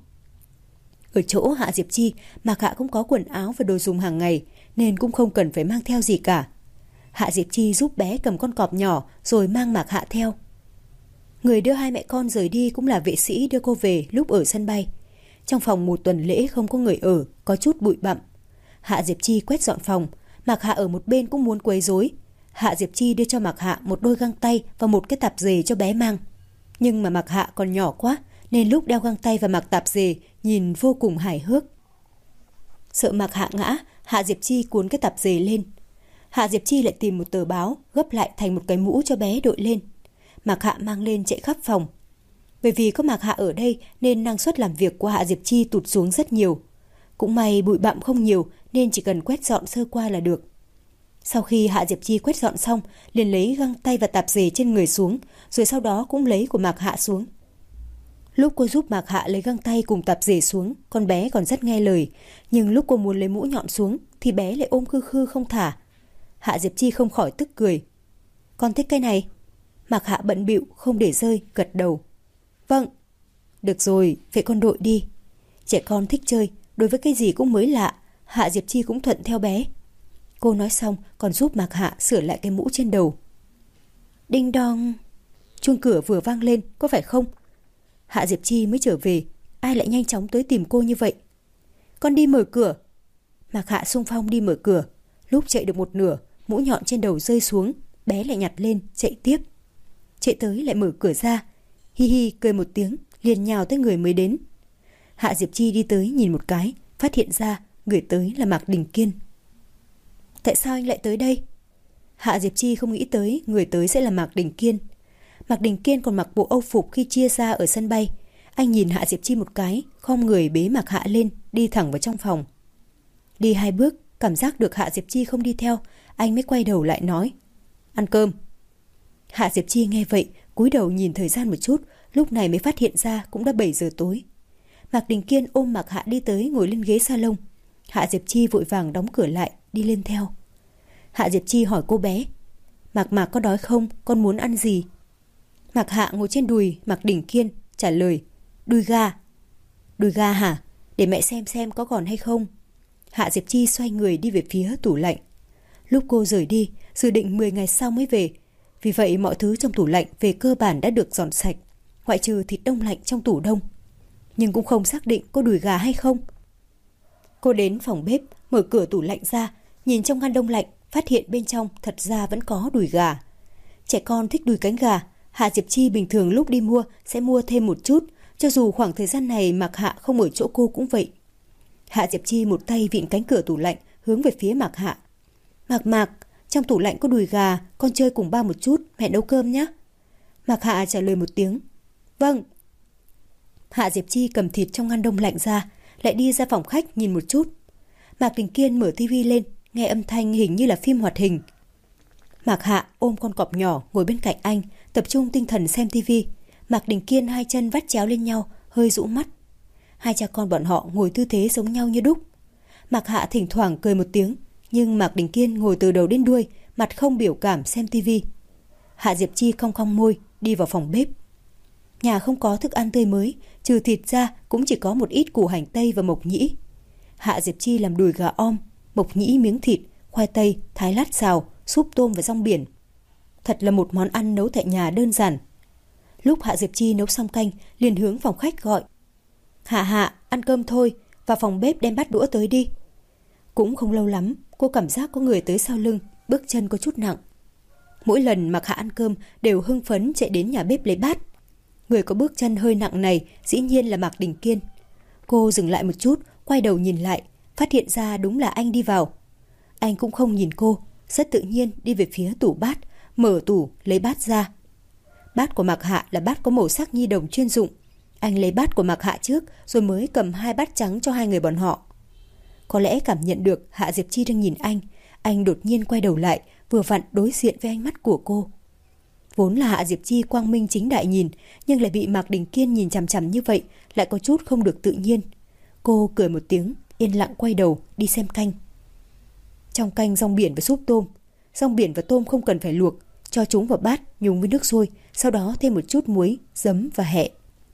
Ở chỗ Hạ Diệp Chi, Mạc Hạ cũng có quần áo và đồ dùng hàng ngày, nên cũng không cần phải mang theo gì cả. Hạ Diệp Chi giúp bé cầm con cọp nhỏ rồi mang Mạc Hạ theo. Người đưa hai mẹ con rời đi cũng là vệ sĩ đưa cô về lúc ở sân bay. Trong phòng một tuần lễ không có người ở, có chút bụi bặm. Hạ Diệp Chi quét dọn phòng, Mạc Hạ ở một bên cũng muốn quấy rối. Hạ Diệp Chi đưa cho Mạc Hạ một đôi găng tay và một cái tạp dề cho bé mang. Nhưng mà Mạc Hạ còn nhỏ quá nên lúc đeo găng tay và mặc tạp dề nhìn vô cùng hài hước. Sợ Mạc Hạ ngã, Hạ Diệp Chi cuốn cái tạp dề lên. Hạ Diệp Chi lại tìm một tờ báo gấp lại thành một cái mũ cho bé đội lên. Mạc Hạ mang lên chạy khắp phòng. Bởi vì có Mạc Hạ ở đây nên năng suất làm việc của Hạ Diệp Chi tụt xuống rất nhiều. Cũng may bụi bặm không nhiều nên chỉ cần quét dọn sơ qua là được. Sau khi Hạ Diệp Chi quét dọn xong, liền lấy găng tay và tạp dề trên người xuống, rồi sau đó cũng lấy của Mạc Hạ xuống. Lúc cô giúp Mạc Hạ lấy găng tay cùng tạp dề xuống, con bé còn rất nghe lời, nhưng lúc cô muốn lấy mũ nhọn xuống thì bé lại ôm khư khư không thả. Hạ Diệp Chi không khỏi tức cười. Con thích cái này? Mạc Hạ bận bịu không để rơi, gật đầu. Vâng. Được rồi, vậy con đội đi. Trẻ con thích chơi, đối với cái gì cũng mới lạ, Hạ Diệp Chi cũng thuận theo bé. Cô nói xong còn giúp Mạc Hạ sửa lại cái mũ trên đầu. Đinh đong. Chuông cửa vừa vang lên, có phải không? Hạ Diệp Chi mới trở về, ai lại nhanh chóng tới tìm cô như vậy? Con đi mở cửa. Mạc Hạ xung phong đi mở cửa. Lúc chạy được một nửa, mũ nhọn trên đầu rơi xuống, bé lại nhặt lên, chạy tiếp. Chạy tới lại mở cửa ra, hi hi cười một tiếng, liền nhào tới người mới đến. Hạ Diệp Chi đi tới nhìn một cái, phát hiện ra người tới là Mạc Đình Kiên. Tại sao anh lại tới đây? Hạ Diệp Chi không nghĩ tới người tới sẽ là Mạc Đình Kiên. Mạc Đình Kiên còn mặc bộ âu phục khi chia ra ở sân bay. Anh nhìn Hạ Diệp Chi một cái, khom người bế Mạc Hạ lên, đi thẳng vào trong phòng. Đi 2 bước, cảm giác được Hạ Diệp Chi không đi theo, anh mới quay đầu lại nói: Ăn cơm. Hạ Diệp Chi nghe vậy, cúi đầu nhìn thời gian một chút, lúc này mới phát hiện ra cũng đã 7 giờ tối. Mạc Đình Kiên ôm Mạc Hạ đi tới ngồi lên ghế salon. Hạ Diệp Chi vội vàng đóng cửa lại, đi lên theo. Hạ Diệp Chi hỏi cô bé: Mạc Mạc có đói không? Con muốn ăn gì? Mạc Hạ ngồi trên đùi Mạc Đình Kiên trả lời: Đùi gà. Đùi gà hả? Để mẹ xem có còn hay không. Hạ Diệp Chi xoay người đi về phía tủ lạnh. Lúc cô rời đi, dự định 10 ngày sau mới về. Vì vậy mọi thứ trong tủ lạnh về cơ bản đã được dọn sạch, ngoại trừ thịt đông lạnh trong tủ đông. Nhưng cũng không xác định có đùi gà hay không. Cô đến phòng bếp, mở cửa tủ lạnh ra, nhìn trong ngăn đông lạnh, phát hiện bên trong thật ra vẫn có đùi gà. Trẻ con thích đùi cánh gà, Hạ Diệp Chi bình thường lúc đi mua sẽ mua thêm một chút, cho dù khoảng thời gian này Mạc Hạ không ở chỗ cô cũng vậy. Hạ Diệp Chi một tay vịn cánh cửa tủ lạnh hướng về phía Mạc Hạ. Mạc, trong tủ lạnh có đùi gà, con chơi cùng ba một chút, mẹ nấu cơm nhé. Mạc Hạ trả lời một tiếng. Vâng. Hạ Diệp Chi cầm thịt trong ngăn đông lạnh ra, lại đi ra phòng khách nhìn một chút. Mạc Đình Kiên mở tivi lên, nghe âm thanh hình như là phim hoạt hình. Mạc Hạ ôm con cọp nhỏ ngồi bên cạnh anh, tập trung tinh thần xem tivi. Mạc Đình Kiên 2 chân vắt chéo lên nhau, hơi rũ mắt. Hai cha con bọn họ ngồi tư thế giống nhau như đúc. Mạc Hạ thỉnh thoảng cười một tiếng, nhưng Mạc Đình Kiên ngồi từ đầu đến đuôi, mặt không biểu cảm xem tivi. Hạ Diệp Chi cong cong môi, đi vào phòng bếp. Nhà không có thức ăn tươi mới, trừ thịt ra cũng chỉ có một ít củ hành tây và mộc nhĩ. Hạ Diệp Chi làm đùi gà om, mộc nhĩ miếng thịt, khoai tây, thái lát xào, súp tôm và rong biển. Thật là một món ăn nấu tại nhà đơn giản. Lúc Hạ Diệp Chi nấu xong canh, liền hướng phòng khách gọi: Hạ, ăn cơm thôi, vào phòng bếp đem bát đũa tới đi. Cũng không lâu lắm, cô cảm giác có người tới sau lưng, bước chân có chút nặng. Mỗi lần Mạc Hạ ăn cơm đều hưng phấn chạy đến nhà bếp lấy bát. Người có bước chân hơi nặng này dĩ nhiên là Mạc Đình Kiên. Cô dừng lại một chút, quay đầu nhìn lại, phát hiện ra đúng là anh đi vào. Anh cũng không nhìn cô, rất tự nhiên đi về phía tủ bát, mở tủ lấy bát ra. Bát của Mạc Hạ là bát có màu sắc nhi đồng chuyên dụng. Anh lấy bát của Mạc Hạ trước rồi mới cầm 2 bát trắng cho hai người bọn họ. Có lẽ cảm nhận được Hạ Diệp Chi đang nhìn anh đột nhiên quay đầu lại, vừa vặn đối diện với ánh mắt của cô. Vốn là Hạ Diệp Chi quang minh chính đại nhìn, nhưng lại bị Mạc Đình Kiên nhìn chằm chằm như vậy, lại có chút không được tự nhiên. Cô cười một tiếng, yên lặng quay đầu đi xem canh. Trong canh rong biển và súp tôm. Rong biển và tôm không cần phải luộc, cho chúng vào bát nhúng với nước sôi, sau đó thêm một chút muối, giấm và hẹ.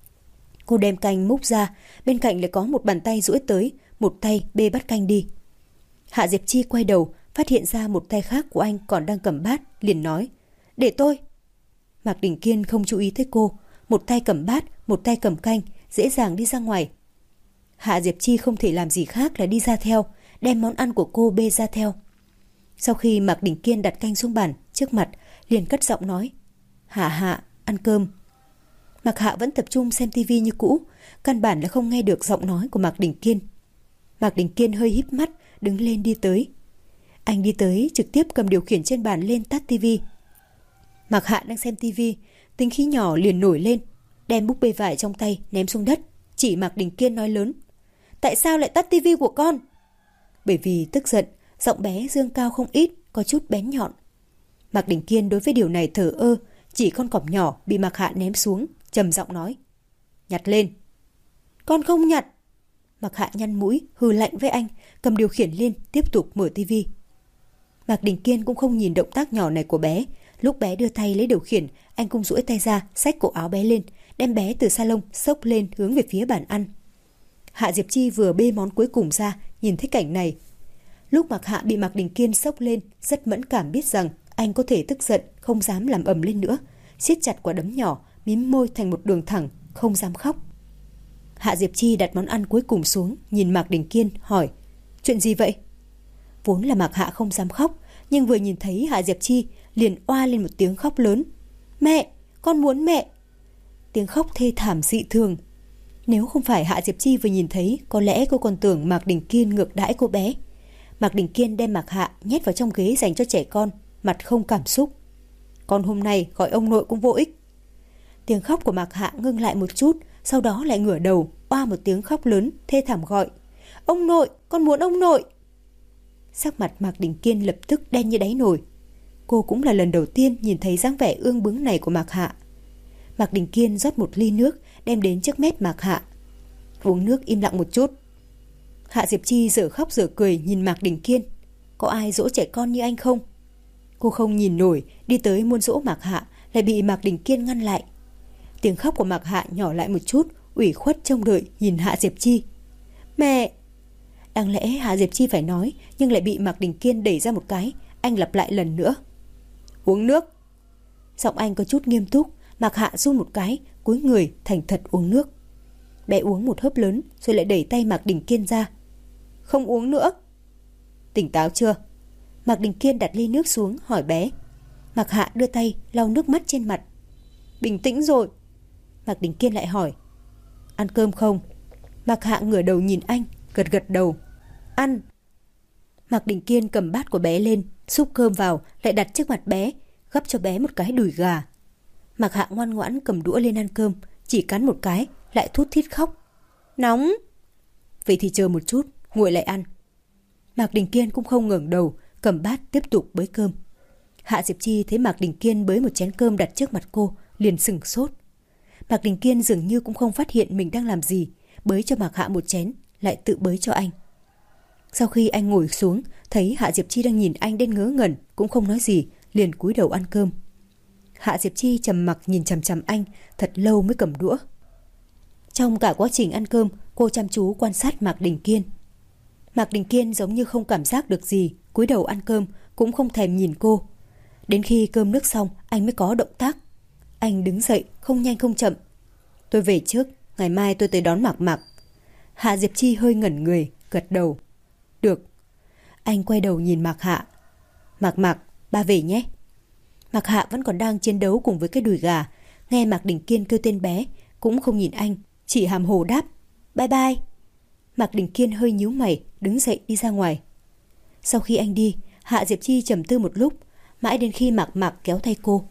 Cô đem canh múc ra, bên cạnh lại có một bàn tay duỗi tới, một tay bê bát canh đi. Hạ Diệp Chi quay đầu, phát hiện ra một tay khác của anh còn đang cầm bát, liền nói: Để tôi. Mạc Đình Kiên không chú ý tới cô, một tay cầm bát, một tay cầm canh, dễ dàng đi ra ngoài. Hạ Diệp Chi không thể làm gì khác là đi ra theo, đem món ăn của cô bê ra theo. Sau khi Mạc Đình Kiên đặt canh xuống bàn trước mặt, liền cất giọng nói: Hạ Hạ, ăn cơm. Mạc Hạ vẫn tập trung xem tivi như cũ, căn bản là không nghe được giọng nói của Mạc Đình Kiên. Mạc Đình Kiên hơi híp mắt, đứng lên đi tới. Anh đi tới trực tiếp cầm điều khiển trên bàn lên tắt tivi. Mạc Hạ đang xem tivi, tính khí nhỏ liền nổi lên, đem búp bê vải trong tay ném xuống đất, chỉ Mạc Đình Kiên nói lớn: Tại sao lại tắt tivi của con? Bởi vì tức giận, giọng bé dương cao không ít, có chút bén nhọn. Mạc Đình Kiên đối với điều này thờ ơ, chỉ con cọp nhỏ bị Mạc Hạ ném xuống, trầm giọng nói: Nhặt lên. Con không nhặt. Mạc Hạ nhăn mũi, hừ lạnh với anh, cầm điều khiển lên, tiếp tục mở tivi. Mạc Đình Kiên cũng không nhìn động tác nhỏ này của bé. Lúc bé đưa tay lấy điều khiển, anh cũng duỗi tay ra, xách cổ áo bé lên, đem bé từ salon xốc lên hướng về phía bàn ăn. Hạ Diệp Chi vừa bê món cuối cùng ra, nhìn thấy cảnh này. Lúc Mạc Hạ bị Mạc Đình Kiên xốc lên, rất mẫn cảm biết rằng anh có thể tức giận, không dám làm ầm lên nữa, siết chặt quả đấm nhỏ, mím môi thành một đường thẳng, không dám khóc. Hạ Diệp Chi đặt món ăn cuối cùng xuống, nhìn Mạc Đình Kiên hỏi: Chuyện gì vậy? Vốn là Mạc Hạ không dám khóc, nhưng vừa nhìn thấy Hạ Diệp Chi liền oa lên một tiếng khóc lớn: Mẹ, con muốn mẹ. Tiếng khóc thê thảm dị thường. Nếu không phải Hạ Diệp Chi vừa nhìn thấy, có lẽ cô còn tưởng Mạc Đình Kiên ngược đãi cô bé. Mạc Đình Kiên đem Mạc Hạ nhét vào trong ghế dành cho trẻ con, mặt không cảm xúc. Con hôm nay gọi ông nội cũng vô ích. Tiếng khóc của Mạc Hạ ngưng lại một chút, sau đó lại ngửa đầu, oa một tiếng khóc lớn, thê thảm gọi: Ông nội, con muốn ông nội. Sắc mặt Mạc Đình Kiên lập tức đen như đáy nồi. Cô cũng là lần đầu tiên nhìn thấy dáng vẻ ương bướng này của Mạc Hạ. Mạc Đình Kiên rót một ly nước, đem đến trước mép Mạc Hạ. Uống nước im lặng một chút. Hạ Diệp Chi dở khóc dở cười nhìn Mạc Đình Kiên. Có ai dỗ trẻ con như anh không? Cô không nhìn nổi, đi tới muốn dỗ Mạc Hạ, lại bị Mạc Đình Kiên ngăn lại. Tiếng khóc của Mạc Hạ nhỏ lại một chút, ủy khuất trông đợi nhìn Hạ Diệp Chi. Mẹ! Đáng lẽ Hạ Diệp Chi phải nói, nhưng lại bị Mạc Đình Kiên đẩy ra một cái. Anh lặp lại lần nữa: Uống nước. Giọng anh có chút nghiêm túc. Mạc Hạ run một cái, cúi người thành thật uống nước. Bé uống một hớp lớn rồi lại đẩy tay Mạc Đình Kiên ra. Không uống nữa. Tỉnh táo chưa? Mạc Đình Kiên đặt ly nước xuống hỏi bé. Mạc Hạ đưa tay lau nước mắt trên mặt. Bình tĩnh rồi. Mạc Đình Kiên lại hỏi: Ăn cơm không? Mạc Hạ ngửa đầu nhìn anh, gật gật đầu. Ăn. Mạc Đình Kiên cầm bát của bé lên, xúc cơm vào, lại đặt trước mặt bé, gắp cho bé một cái đùi gà. Mạc Hạ ngoan ngoãn cầm đũa lên ăn cơm, chỉ cắn một cái, lại thút thít khóc. Nóng. Vậy thì chờ một chút, nguội lại ăn. Mạc Đình Kiên cũng không ngẩng đầu, cầm bát tiếp tục bới cơm. Hạ Diệp Chi thấy Mạc Đình Kiên bới một chén cơm đặt trước mặt cô, liền sửng sốt. Mạc Đình Kiên dường như cũng không phát hiện mình đang làm gì, bới cho Mạc Hạ một chén, lại tự bới cho anh. Sau khi anh ngồi xuống, thấy Hạ Diệp Chi đang nhìn anh đến ngớ ngẩn, cũng không nói gì, liền cúi đầu ăn cơm. Hạ Diệp Chi trầm mặc nhìn chằm chằm anh, thật lâu mới cầm đũa. Trong cả quá trình ăn cơm, cô chăm chú quan sát Mạc Đình Kiên. Mạc Đình Kiên giống như không cảm giác được gì, cúi đầu ăn cơm, cũng không thèm nhìn cô. Đến khi cơm nước xong, anh mới có động tác. Anh đứng dậy, không nhanh không chậm. Tôi về trước, ngày mai tôi tới đón Mạc Mạc. Hạ Diệp Chi hơi ngẩn người, gật đầu. Được. Anh quay đầu nhìn Mạc Hạ. Mạc Mạc, ba về nhé. Mạc Hạ vẫn còn đang chiến đấu cùng với cái đùi gà. Nghe Mạc Đình Kiên kêu tên bé, cũng không nhìn anh, chỉ hàm hồ đáp. Bye bye. Mạc Đình Kiên hơi nhíu mày, đứng dậy đi ra ngoài. Sau khi anh đi, Hạ Diệp Chi trầm tư một lúc, mãi đến khi Mạc Mạc kéo tay cô.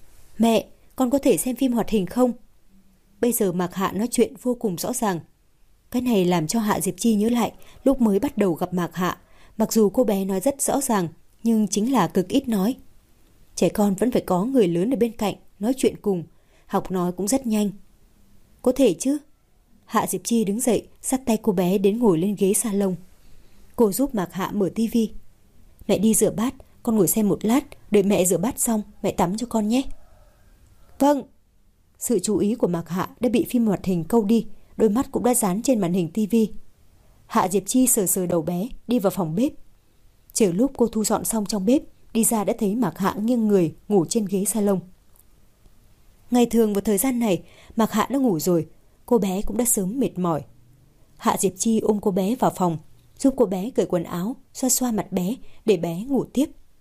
Mẹ, con có thể xem phim hoạt hình không? Bây giờ Mạc Hạ nói chuyện vô cùng rõ ràng. Cái này làm cho Hạ Diệp Chi nhớ lại lúc mới bắt đầu gặp Mạc Hạ. Mặc dù cô bé nói rất rõ ràng, nhưng chính là cực ít nói. Trẻ con vẫn phải có người lớn ở bên cạnh, nói chuyện cùng. Học nói cũng rất nhanh. Có thể chứ? Hạ Diệp Chi đứng dậy, dắt tay cô bé đến ngồi lên ghế salon. Cô giúp Mạc Hạ mở tivi. Mẹ đi rửa bát, con ngồi xem một lát, đợi mẹ rửa bát xong, mẹ tắm cho con nhé. Vâng. Sự chú ý của Mạc Hạ đã bị phim hoạt hình câu đi, đôi mắt cũng đã dán trên màn hình tivi. Hạ Diệp Chi sờ sờ đầu bé, đi vào phòng bếp. Chờ lúc cô thu dọn xong trong bếp, đi ra đã thấy Mạc Hạ nghiêng người ngủ trên ghế salon. Ngày thường vào thời gian này, Mạc Hạ đã ngủ rồi, cô bé cũng đã sớm mệt mỏi. Hạ Diệp Chi ôm cô bé vào phòng, giúp cô bé cởi quần áo, xoa xoa mặt bé để bé ngủ tiếp.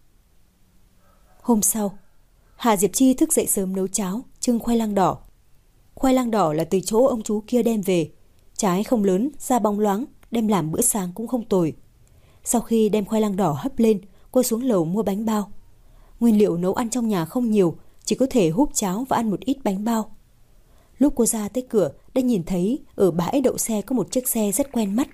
Hôm sau, Hạ Diệp Chi thức dậy sớm nấu cháo, trưng khoai lang đỏ. Khoai lang đỏ là từ chỗ ông chú kia đem về. Trái không lớn, da bóng loáng, đem làm bữa sáng cũng không tồi. Sau khi đem khoai lang đỏ hấp lên, cô xuống lầu mua bánh bao. Nguyên liệu nấu ăn trong nhà không nhiều, chỉ có thể húp cháo và ăn một ít bánh bao. Lúc cô ra tới cửa, đã nhìn thấy ở bãi đậu xe có một chiếc xe rất quen mắt.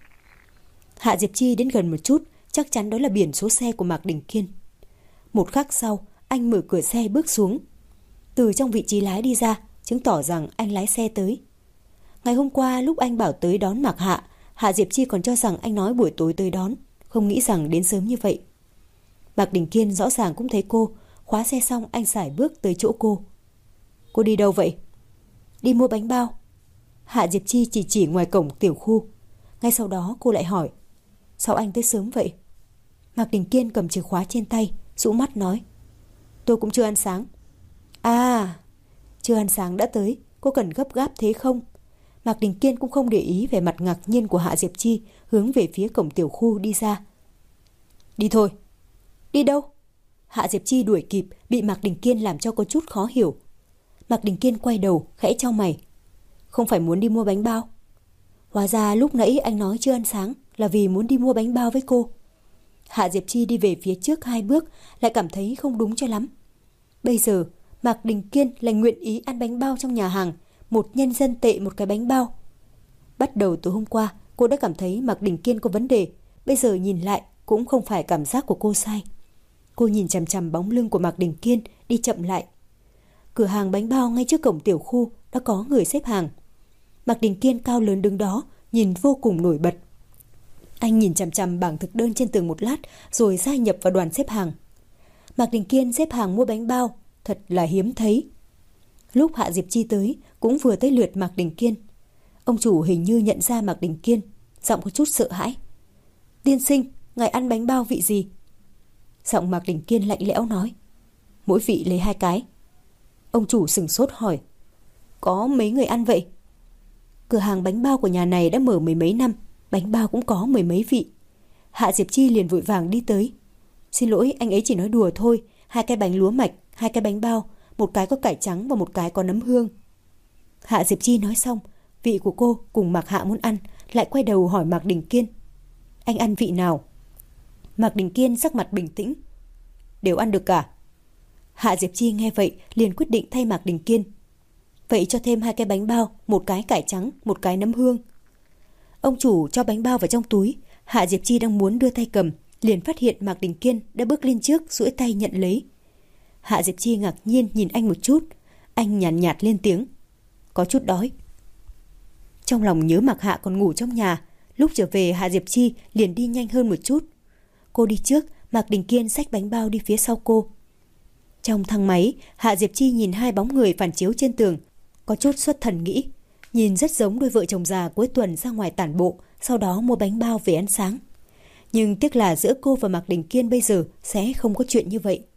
Hạ Diệp Chi đến gần một chút, chắc chắn đó là biển số xe của Mạc Đình Kiên. Một khắc sau, anh mở cửa xe bước xuống. Từ trong vị trí lái đi ra, chứng tỏ rằng anh lái xe tới. Ngày hôm qua lúc anh bảo tới đón Mạc Hạ, Hạ Diệp Chi còn cho rằng anh nói buổi tối tới đón, không nghĩ rằng đến sớm như vậy. Mạc Đình Kiên rõ ràng cũng thấy cô, khóa xe xong anh sải bước tới chỗ cô. Cô đi đâu vậy? Đi mua bánh bao. Hạ Diệp Chi chỉ ngoài cổng tiểu khu. Ngay sau đó cô lại hỏi, sao anh tới sớm vậy? Mạc Đình Kiên cầm chìa khóa trên tay, rũ mắt nói, tôi cũng chưa ăn sáng. À, chưa ăn sáng đã tới, cô cần gấp gáp thế không? Mạc Đình Kiên cũng không để ý về mặt ngạc nhiên của Hạ Diệp Chi, hướng về phía cổng tiểu khu đi ra. Đi thôi. Đi đâu? Hạ Diệp Chi đuổi kịp, bị Mạc Đình Kiên làm cho có chút khó hiểu. Mạc Đình Kiên quay đầu, khẽ chau mày. Không phải muốn đi mua bánh bao? Hóa ra lúc nãy anh nói chưa ăn sáng là vì muốn đi mua bánh bao với cô. Hạ Diệp Chi đi về phía trước 2 bước, lại cảm thấy không đúng cho lắm. Bây giờ, Mạc Đình Kiên lại nguyện ý ăn bánh bao trong nhà hàng, 1 nhân dân tệ một cái bánh bao. Bắt đầu từ hôm qua, cô đã cảm thấy Mạc Đình Kiên có vấn đề, bây giờ nhìn lại cũng không phải cảm giác của cô sai. Cô nhìn chằm chằm bóng lưng của Mạc Đình Kiên đi chậm lại. Cửa hàng bánh bao ngay trước cổng tiểu khu đã có người xếp hàng. Mạc Đình Kiên cao lớn đứng đó, nhìn vô cùng nổi bật. Anh nhìn chằm chằm bảng thực đơn trên tường một lát rồi gia nhập vào đoàn xếp hàng. Mạc Đình Kiên xếp hàng mua bánh bao, thật là hiếm thấy. Lúc Hạ Diệp Chi tới, cũng vừa tới lượt Mạc Đình Kiên. Ông chủ hình như nhận ra Mạc Đình Kiên, giọng có chút sợ hãi. Tiên sinh, ngài ăn bánh bao vị gì? Giọng Mạc Đình Kiên lạnh lẽo nói, mỗi vị lấy 2 cái. Ông chủ sửng sốt hỏi, có mấy người ăn vậy? Cửa hàng bánh bao của nhà này đã mở 10 mấy năm, bánh bao cũng có 10 mấy vị. Hạ Diệp Chi liền vội vàng đi tới. Xin lỗi, anh ấy chỉ nói đùa thôi, 2 cái bánh lúa mạch, 2 cái bánh bao, 1 cái có cải trắng và 1 cái có nấm hương. Hạ Diệp Chi nói xong, vị của cô cùng Mạc Hạ muốn ăn, lại quay đầu hỏi Mạc Đình Kiên, anh ăn vị nào? Mạc Đình Kiên sắc mặt bình tĩnh, đều ăn được cả. Hạ Diệp Chi nghe vậy liền quyết định thay Mạc Đình Kiên, vậy cho thêm 2 cái bánh bao, 1 cái cải trắng, 1 cái nấm hương. Ông chủ cho bánh bao vào trong túi. Hạ Diệp Chi đang muốn đưa tay cầm, liền phát hiện Mạc Đình Kiên đã bước lên trước, duỗi tay nhận lấy. Hạ Diệp Chi ngạc nhiên nhìn anh một chút. Anh nhàn nhạt lên tiếng, có chút đói. Trong lòng nhớ Mạc Hạ còn ngủ trong nhà, lúc trở về Hạ Diệp Chi liền đi nhanh hơn một chút. Cô đi trước, Mạc Đình Kiên xách bánh bao đi phía sau cô. Trong thang máy, Hạ Diệp Chi nhìn 2 bóng người phản chiếu trên tường, có chút xuất thần nghĩ, nhìn rất giống đôi vợ chồng già cuối tuần ra ngoài tản bộ, sau đó mua bánh bao về ăn sáng. Nhưng tiếc là giữa cô và Mạc Đình Kiên bây giờ sẽ không có chuyện như vậy.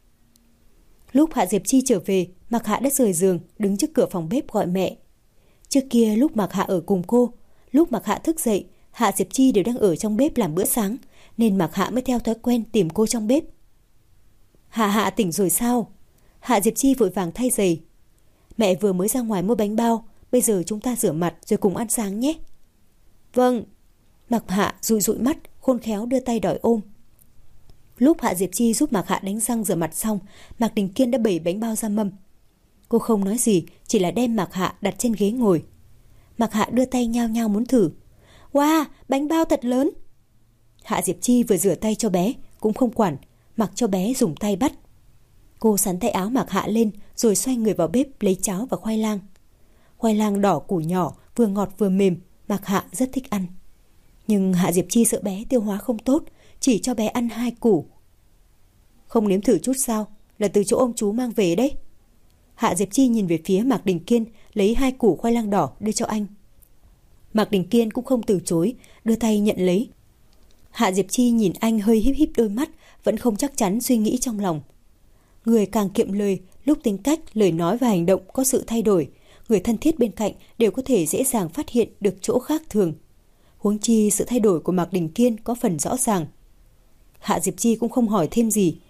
Lúc Hạ Diệp Chi trở về, Mạc Hạ đã rời giường, đứng trước cửa phòng bếp gọi mẹ. Trước kia lúc Mạc Hạ ở cùng cô, lúc Mạc Hạ thức dậy, Hạ Diệp Chi đều đang ở trong bếp làm bữa sáng, nên Mạc Hạ mới theo thói quen tìm cô trong bếp. Hạ Hạ tỉnh rồi sao? Hạ Diệp Chi vội vàng thay giày. Mẹ vừa mới ra ngoài mua bánh bao, bây giờ chúng ta rửa mặt rồi cùng ăn sáng nhé. Vâng. Mạc Hạ dụi dụi mắt, khôn khéo đưa tay đòi ôm. Lúc Hạ Diệp Chi giúp Mạc Hạ đánh răng rửa mặt xong, Mạc Đình Kiên đã bày bánh bao ra mâm. Cô không nói gì, chỉ là đem Mạc Hạ đặt trên ghế ngồi. Mạc Hạ đưa tay nhao nhao muốn thử. Wow, bánh bao thật lớn. Hạ Diệp Chi vừa rửa tay cho bé, cũng không quản, mặc cho bé dùng tay bắt. Cô sắn tay áo Mạc Hạ lên, rồi xoay người vào bếp lấy cháo và khoai lang. Khoai lang đỏ củ nhỏ, vừa ngọt vừa mềm, Mạc Hạ rất thích ăn. Nhưng Hạ Diệp Chi sợ bé tiêu hóa không tốt, chỉ cho bé ăn 2 củ. Không nếm thử chút sao, là từ chỗ ông chú mang về đấy. Hạ Diệp Chi nhìn về phía Mạc Đình Kiên, lấy 2 củ khoai lang đỏ đưa cho anh. Mạc Đình Kiên cũng không từ chối, đưa tay nhận lấy. Hạ Diệp Chi nhìn anh hơi híp híp đôi mắt, vẫn không chắc chắn suy nghĩ trong lòng. Người càng kiệm lời, lúc tính cách, lời nói và hành động có sự thay đổi, người thân thiết bên cạnh đều có thể dễ dàng phát hiện được chỗ khác thường. Huống chi sự thay đổi của Mạc Đình Kiên có phần rõ ràng. Hạ Diệp Chi cũng không hỏi thêm gì.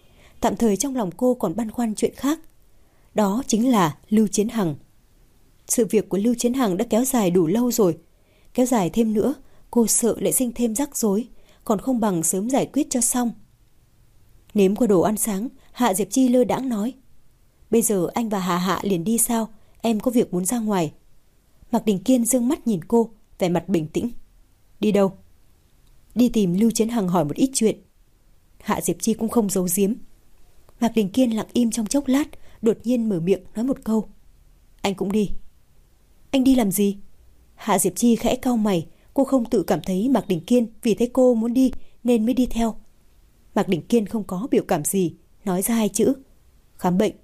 Tạm thời trong lòng cô còn băn khoăn chuyện khác. Đó chính là Lưu Chiến Hằng. Sự việc của Lưu Chiến Hằng đã kéo dài đủ lâu rồi. Kéo dài thêm nữa, cô sợ lại sinh thêm rắc rối, còn không bằng sớm giải quyết cho xong. Nếm qua đồ ăn sáng, Hạ Diệp Chi lơ đãng nói: Bây giờ anh và Hạ Hạ liền đi sao? Em có việc muốn ra ngoài. Mạc Đình Kiên dương mắt nhìn cô, vẻ mặt bình tĩnh. Đi đâu? Đi tìm Lưu Chiến Hằng hỏi một ít chuyện. Hạ Diệp Chi cũng không giấu giếm. Mạc Đình Kiên lặng im trong chốc lát, đột nhiên mở miệng nói một câu: Anh cũng đi. Anh đi làm gì? Hạ Diệp Chi khẽ cau mày. Cô không tự cảm thấy Mạc Đình Kiên vì thấy cô muốn đi nên mới đi theo. Mạc Đình Kiên không có biểu cảm gì, nói ra 2 chữ: khám bệnh.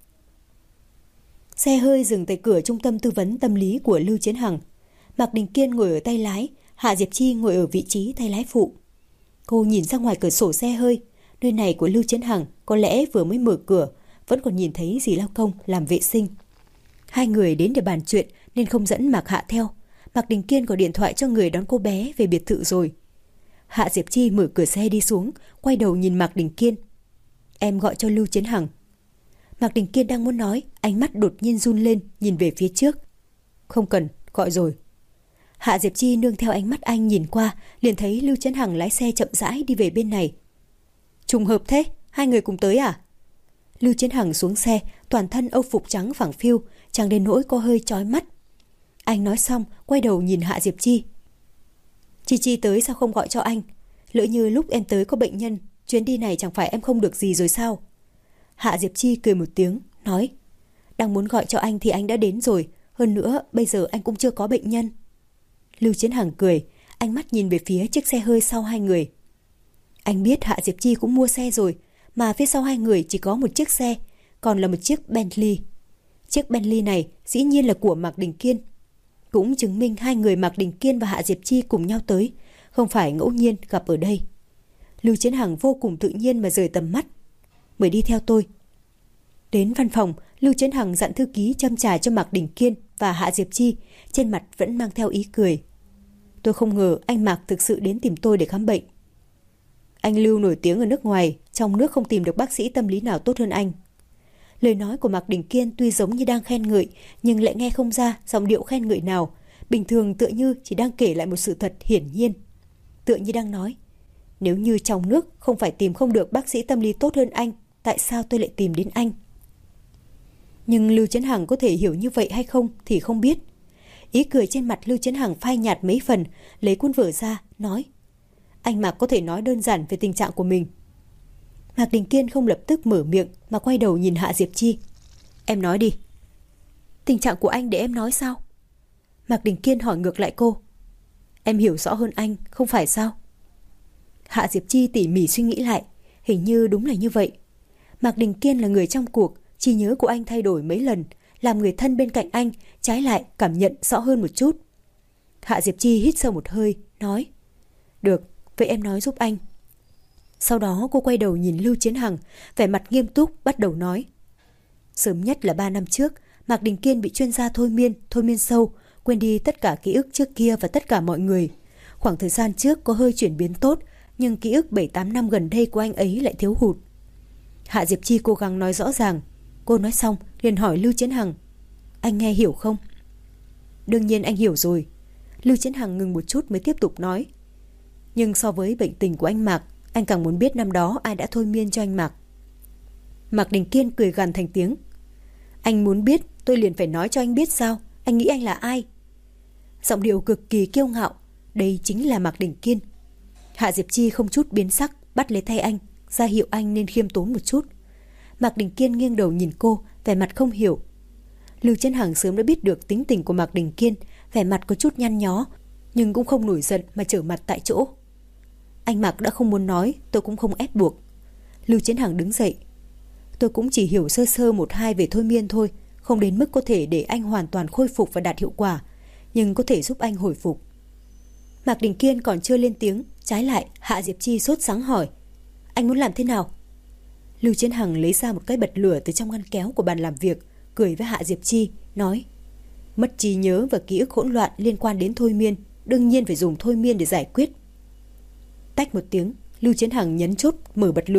Xe hơi dừng tại cửa trung tâm tư vấn tâm lý của Lưu Chiến Hằng. Mạc Đình Kiên ngồi ở tay lái, Hạ Diệp Chi ngồi ở vị trí tay lái phụ. Cô nhìn ra ngoài cửa sổ xe hơi. Nơi này của Lưu Chiến Hằng có lẽ vừa mới mở cửa, vẫn còn nhìn thấy dì lao công làm vệ sinh. 2 người đến để bàn chuyện nên không dẫn Mạc Hạ theo. Mạc Đình Kiên gọi điện thoại cho người đón cô bé về biệt thự rồi. Hạ Diệp Chi mở cửa xe đi xuống, quay đầu nhìn Mạc Đình Kiên. Em gọi cho Lưu Chiến Hằng. Mạc Đình Kiên đang muốn nói, ánh mắt đột nhiên run lên, nhìn về phía trước. Không cần, gọi rồi. Hạ Diệp Chi nương theo ánh mắt anh nhìn qua, liền thấy Lưu Chiến Hằng lái xe chậm rãi đi về bên này. Trùng hợp thế, 2 người cùng tới à? Lưu Chiến Hằng xuống xe, toàn thân âu phục trắng phẳng phiu, chẳng đến nỗi có hơi chói mắt. Anh nói xong, quay đầu nhìn Hạ Diệp Chi. Chi tới sao không gọi cho anh? Lỡ như lúc em tới có bệnh nhân, chuyến đi này chẳng phải em không được gì rồi sao? Hạ Diệp Chi cười một tiếng, nói: Đang muốn gọi cho anh thì anh đã đến rồi. Hơn nữa, bây giờ anh cũng chưa có bệnh nhân. Lưu Chiến Hằng cười, ánh mắt nhìn về phía chiếc xe hơi sau 2 người. Anh biết Hạ Diệp Chi cũng mua xe rồi, mà phía sau 2 người chỉ có một chiếc xe, còn là một chiếc Bentley. Chiếc Bentley này dĩ nhiên là của Mạc Đình Kiên. Cũng chứng minh 2 người Mạc Đình Kiên và Hạ Diệp Chi cùng nhau tới, không phải ngẫu nhiên gặp ở đây. Lưu Chiến Hằng vô cùng tự nhiên mà rời tầm mắt. Mời đi theo tôi. Đến văn phòng, Lưu Chiến Hằng dặn thư ký châm trà cho Mạc Đình Kiên và Hạ Diệp Chi, trên mặt vẫn mang theo ý cười. Tôi không ngờ anh Mạc thực sự đến tìm tôi để khám bệnh. Anh Lưu nổi tiếng ở nước ngoài, trong nước không tìm được bác sĩ tâm lý nào tốt hơn anh. Lời nói của Mạc Đình Kiên tuy giống như đang khen ngợi, nhưng lại nghe không ra giọng điệu khen ngợi nào. Bình thường tựa như chỉ đang kể lại một sự thật hiển nhiên. Tựa như đang nói: Nếu như trong nước không phải tìm không được bác sĩ tâm lý tốt hơn anh, tại sao tôi lại tìm đến anh? Nhưng Lưu Chiến Hằng có thể hiểu như vậy hay không thì không biết. Ý cười trên mặt Lưu Chiến Hằng phai nhạt mấy phần, lấy cuốn vở ra, nói: Anh Mạc có thể nói đơn giản về tình trạng của mình. Mạc Đình Kiên không lập tức mở miệng mà quay đầu nhìn Hạ Diệp Chi. Em nói đi. Tình trạng của anh để em nói sao? Mạc Đình Kiên hỏi ngược lại cô. Em hiểu rõ hơn anh, không phải sao? Hạ Diệp Chi tỉ mỉ suy nghĩ lại, hình như đúng là như vậy. Mạc Đình Kiên là người trong cuộc, trí nhớ của anh thay đổi mấy lần, làm người thân bên cạnh anh trái lại cảm nhận rõ hơn một chút. Hạ Diệp Chi hít sâu một hơi, nói: Được, vậy em nói giúp anh. Sau đó cô quay đầu nhìn Lưu Chiến Hằng, vẻ mặt nghiêm túc bắt đầu nói: Sớm nhất là 3 năm trước, Mạc Đình Kiên bị chuyên gia thôi miên sâu, quên đi tất cả ký ức trước kia và tất cả mọi người. Khoảng thời gian trước có hơi chuyển biến tốt, nhưng ký ức 7-8 năm gần đây của anh ấy lại thiếu hụt. Hạ Diệp Chi cố gắng nói rõ ràng. Cô nói xong liền hỏi Lưu Chiến Hằng: Anh nghe hiểu không? Đương nhiên anh hiểu rồi. Lưu Chiến Hằng ngừng một chút mới tiếp tục nói: Nhưng so với bệnh tình của anh Mạc, anh càng muốn biết năm đó ai đã thôi miên cho anh Mạc. Mạc Đình Kiên cười gằn thành tiếng: Anh muốn biết tôi liền phải nói cho anh biết sao? Anh nghĩ anh là ai? Giọng điệu cực kỳ kiêu ngạo. Đây chính là Mạc Đình Kiên. Hạ Diệp Chi không chút biến sắc, bắt lấy tay anh, ra hiệu anh nên khiêm tốn một chút. Mạc Đình Kiên nghiêng đầu nhìn cô, vẻ mặt không hiểu. Lưu Chiến Hằng sớm đã biết được tính tình của Mạc Đình Kiên, vẻ mặt có chút nhăn nhó, nhưng cũng không nổi giận mà trở mặt tại chỗ. Anh Mạc đã không muốn nói, tôi cũng không ép buộc. Lưu Chiến Hằng đứng dậy. Tôi cũng chỉ hiểu sơ sơ 1-2 về thôi miên thôi, không đến mức có thể để anh hoàn toàn khôi phục và đạt hiệu quả, nhưng có thể giúp anh hồi phục. Mạc Đình Kiên còn chưa lên tiếng, trái lại Hạ Diệp Chi sốt sắng hỏi: Anh muốn làm thế nào? Lưu Chiến Hằng lấy ra một cái bật lửa từ trong ngăn kéo của bàn làm việc, cười với Hạ Diệp Chi, nói: Mất trí nhớ và ký ức hỗn loạn liên quan đến thôi miên, đương nhiên phải dùng thôi miên để giải quyết. Tách một tiếng, Lưu Chiến Hằng nhấn chốt mở bật lửa,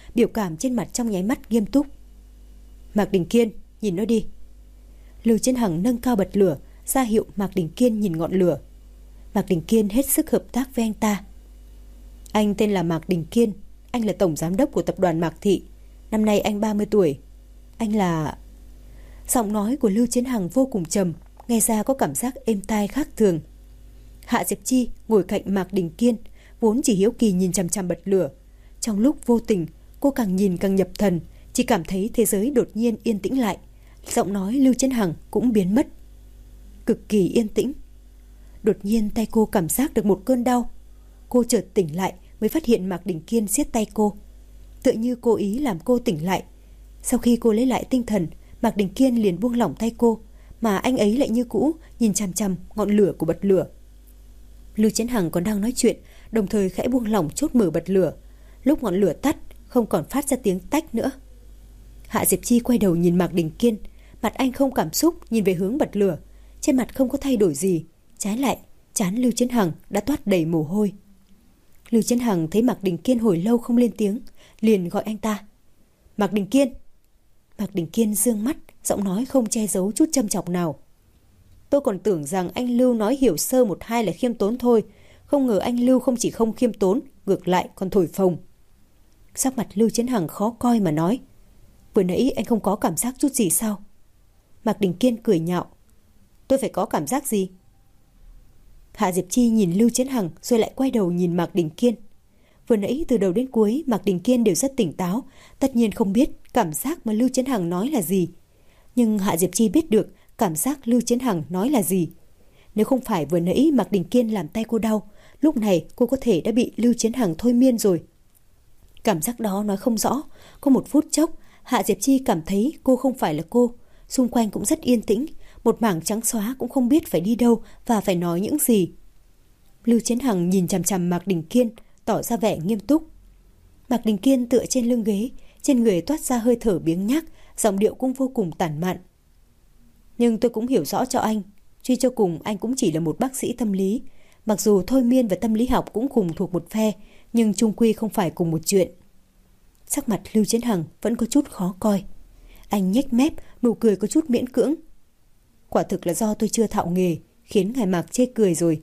biểu cảm trên mặt trong nháy mắt nghiêm túc. Mạc Đình Kiên, nhìn nó đi. Lưu Chiến Hằng nâng cao bật lửa, ra hiệu Mạc Đình Kiên nhìn ngọn lửa. Mạc Đình Kiên hết sức hợp tác với anh ta. Anh tên là Mạc Đình Kiên, anh là tổng giám đốc của tập đoàn Mạc Thị. Năm nay anh 30 tuổi. Anh là... Giọng nói của Lưu Chiến Hằng vô cùng trầm, nghe ra có cảm giác êm tai khác thường. Hạ Diệp Chi ngồi cạnh Mạc Đình Kiên, vốn chỉ hiếu kỳ nhìn chằm chằm bật lửa. Trong lúc vô tình, cô càng nhìn càng nhập thần, chỉ cảm thấy thế giới đột nhiên yên tĩnh lại. Giọng nói Lưu Chiến Hằng cũng biến mất. Cực kỳ yên tĩnh. Đột nhiên tay cô cảm giác được một cơn đau. Cô chợt tỉnh lại mới phát hiện Mạc Đình Kiên siết tay cô, tựa như cố ý làm cô tỉnh lại. Sau khi cô lấy lại tinh thần, Mạc Đình Kiên liền buông lỏng tay cô, mà anh ấy lại như cũ nhìn chằm chằm ngọn lửa của bật lửa. Lưu Chiến Hằng còn đang nói chuyện, đồng thời khẽ buông lỏng chốt mở bật lửa. Lúc ngọn lửa tắt, không còn phát ra tiếng tách nữa. Hạ Diệp Chi quay đầu nhìn Mạc Đình Kiên, mặt anh không cảm xúc, nhìn về hướng bật lửa, trên mặt không có thay đổi gì. Trái lại, trán Lưu Chiến Hằng đã toát đầy mồ hôi. Lưu Chiến Hằng thấy Mạc Đình Kiên hồi lâu không lên tiếng, liền gọi anh ta. Mạc Đình Kiên. Mạc Đình Kiên dương mắt, giọng nói không che giấu chút châm chọc nào. Tôi còn tưởng rằng anh Lưu nói hiểu sơ một hai là khiêm tốn thôi, không ngờ anh Lưu không chỉ không khiêm tốn, ngược lại còn thổi phồng. Sắc mặt Lưu Chiến Hằng khó coi mà nói. Vừa nãy anh không có cảm giác chút gì sao? Mạc Đình Kiên cười nhạo. Tôi phải có cảm giác gì? Hạ Diệp Chi nhìn Lưu Chiến Hằng rồi lại quay đầu nhìn Mạc Đình Kiên. Vừa nãy từ đầu đến cuối Mạc Đình Kiên đều rất tỉnh táo, tất nhiên không biết cảm giác mà Lưu Chiến Hằng nói là gì. Nhưng Hạ Diệp Chi biết được cảm giác Lưu Chiến Hằng nói là gì. Nếu không phải vừa nãy Mạc Đình Kiên làm tay cô đau, lúc này cô có thể đã bị Lưu Chiến Hằng thôi miên rồi. Cảm giác đó nói không rõ. Có một phút chốc Hạ Diệp Chi cảm thấy cô không phải là cô. Xung quanh cũng rất yên tĩnh, một mảng trắng xóa cũng không biết phải đi đâu và phải nói những gì. Lưu Chiến Hằng nhìn chằm chằm Mạc Đình Kiên, tỏ ra vẻ nghiêm túc. Mạc Đình Kiên tựa trên lưng ghế, trên người toát ra hơi thở biếng nhác, giọng điệu cũng vô cùng tản mạn. Nhưng tôi cũng hiểu rõ cho anh, truy cho cùng anh cũng chỉ là một bác sĩ tâm lý. Mặc dù thôi miên và tâm lý học cũng cùng thuộc một phe, nhưng chung quy không phải cùng một chuyện. Sắc mặt Lưu Chiến Hằng vẫn có chút khó coi. Anh nhếch mép, nụ cười có chút miễn cưỡng. Quả thực là do tôi chưa thạo nghề, khiến ngài Mạc chê cười rồi.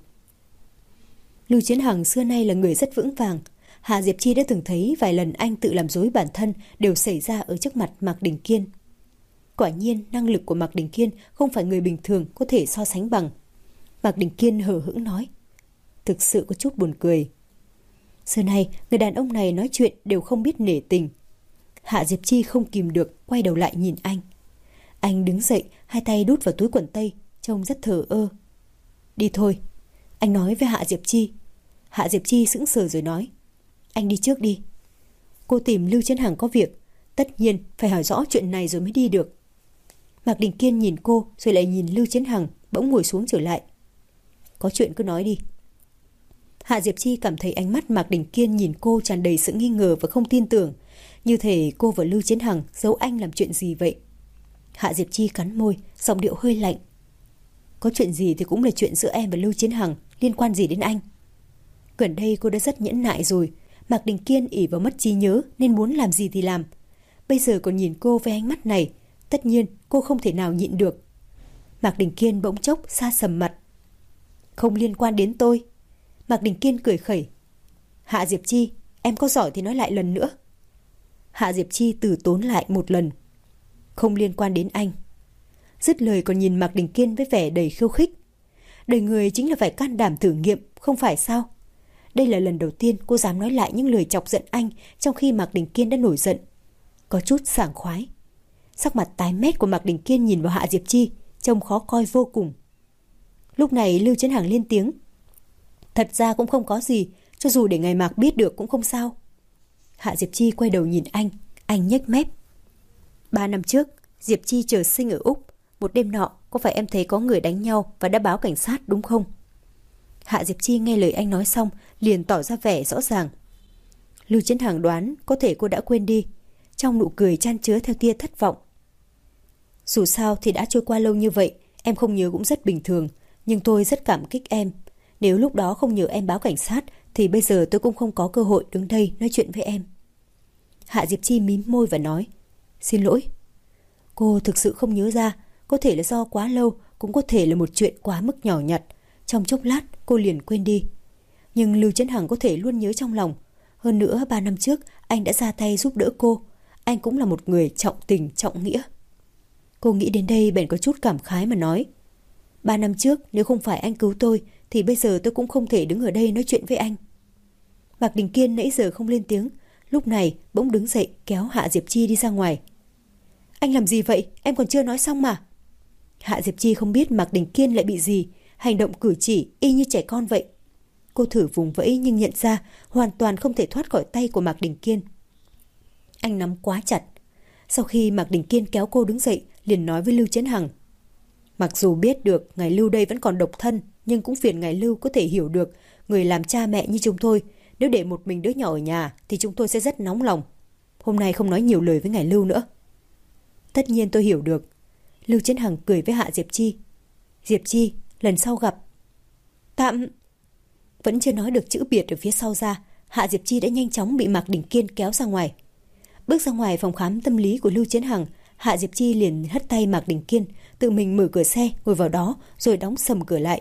Lưu Chiến Hằng xưa nay là người rất vững vàng. Hạ Diệp Chi đã từng thấy vài lần anh tự làm dối bản thân đều xảy ra ở trước mặt Mạc Đình Kiên. Quả nhiên năng lực của Mạc Đình Kiên không phải người bình thường có thể so sánh bằng. Mạc Đình Kiên hờ hững nói. Thực sự có chút buồn cười. Xưa nay người đàn ông này nói chuyện đều không biết nể tình. Hạ Diệp Chi không kìm được quay đầu lại nhìn anh. Anh đứng dậy, hai tay đút vào túi quần tây, trông rất thờ ơ. Đi thôi, anh nói với Hạ Diệp Chi. Hạ Diệp Chi sững sờ rồi nói. Anh đi trước đi. Cô tìm Lưu Chiến Hằng có việc, tất nhiên phải hỏi rõ chuyện này rồi mới đi được. Mạc Đình Kiên nhìn cô rồi lại nhìn Lưu Chiến Hằng, bỗng ngồi xuống trở lại. Có chuyện cứ nói đi. Hạ Diệp Chi cảm thấy ánh mắt Mạc Đình Kiên nhìn cô tràn đầy sự nghi ngờ và không tin tưởng, như thể cô và Lưu Chiến Hằng giấu anh làm chuyện gì vậy. Hạ Diệp Chi cắn môi, giọng điệu hơi lạnh. Có chuyện gì thì cũng là chuyện giữa em và Lưu Chiến Hằng, liên quan gì đến anh? Gần đây cô đã rất nhẫn nại rồi. Mạc Đình Kiên ỷ vào mất trí nhớ nên muốn làm gì thì làm. Bây giờ còn nhìn cô với ánh mắt này, tất nhiên cô không thể nào nhịn được. Mạc Đình Kiên bỗng chốc sa sầm mặt. Không liên quan đến tôi. Mạc Đình Kiên cười khẩy. Hạ Diệp Chi, em có giỏi thì nói lại lần nữa. Hạ Diệp Chi từ tốn lại một lần. Không liên quan đến anh. Dứt lời còn nhìn Mạc Đình Kiên với vẻ đầy khiêu khích. Đời người chính là phải can đảm thử nghiệm, không phải sao? Đây là lần đầu tiên cô dám nói lại những lời chọc giận anh trong khi Mạc Đình Kiên đã nổi giận. Có chút sảng khoái. Sắc mặt tái mét của Mạc Đình Kiên nhìn vào Hạ Diệp Chi, trông khó coi vô cùng. Lúc này Lưu Chiến Hằng lên tiếng. Thật ra cũng không có gì, cho dù để ngài Mạc biết được cũng không sao. Hạ Diệp Chi quay đầu nhìn anh nhếch mép. 3 năm trước, Diệp Chi chờ sinh ở Úc. Một đêm nọ, có phải em thấy có người đánh nhau và đã báo cảnh sát đúng không? Hạ Diệp Chi nghe lời anh nói xong, liền tỏ ra vẻ rõ ràng. Lưu Chiến Hằng đoán có thể cô đã quên đi. Trong nụ cười chan chứa theo tia thất vọng. Dù sao thì đã trôi qua lâu như vậy, em không nhớ cũng rất bình thường. Nhưng tôi rất cảm kích em. Nếu lúc đó không nhờ em báo cảnh sát thì bây giờ tôi cũng không có cơ hội đứng đây nói chuyện với em. Hạ Diệp Chi mím môi và nói: Xin lỗi. Cô thực sự không nhớ ra, có thể là do quá lâu, cũng có thể là một chuyện quá mức nhỏ nhặt. Trong chốc lát cô liền quên đi. Nhưng Lưu Chấn Hằng có thể luôn nhớ trong lòng. Hơn nữa 3 năm trước anh đã ra tay giúp đỡ cô. Anh cũng là một người trọng tình trọng nghĩa. Cô nghĩ đến đây bèn có chút cảm khái mà nói: 3 năm trước nếu không phải anh cứu tôi thì bây giờ tôi cũng không thể đứng ở đây nói chuyện với anh. Mạc Đình Kiên nãy giờ không lên tiếng, lúc này bỗng đứng dậy kéo Hạ Diệp Chi đi ra ngoài. Anh làm gì vậy? Em còn chưa nói xong mà. Hạ Diệp Chi không biết Mạc Đình Kiên lại bị gì, hành động cử chỉ y như trẻ con vậy. Cô thử vùng vẫy nhưng nhận ra hoàn toàn không thể thoát khỏi tay của Mạc Đình Kiên. Anh nắm quá chặt. Sau khi Mạc Đình Kiên kéo cô đứng dậy, liền nói với Lưu Chấn Hằng: Mặc dù biết được ngài Lưu đây vẫn còn độc thân, nhưng cũng phiền ngài Lưu có thể hiểu được người làm cha mẹ như chúng tôi, nếu để một mình đứa nhỏ ở nhà thì chúng tôi sẽ rất nóng lòng. Hôm nay không nói nhiều lời với ngài Lưu nữa. Tất nhiên tôi hiểu được. Lưu Chấn Hằng cười với Hạ Diệp Chi. Diệp Chi, lần sau gặp. Tạm. Vẫn chưa nói được chữ biệt ở phía sau ra, Hạ Diệp Chi đã nhanh chóng bị Mạc Đình Kiên kéo ra ngoài. Bước ra ngoài phòng khám tâm lý của Lưu Chấn Hằng, Hạ Diệp Chi liền hất tay Mạc Đình Kiên, tự mình mở cửa xe ngồi vào đó rồi đóng sầm cửa lại.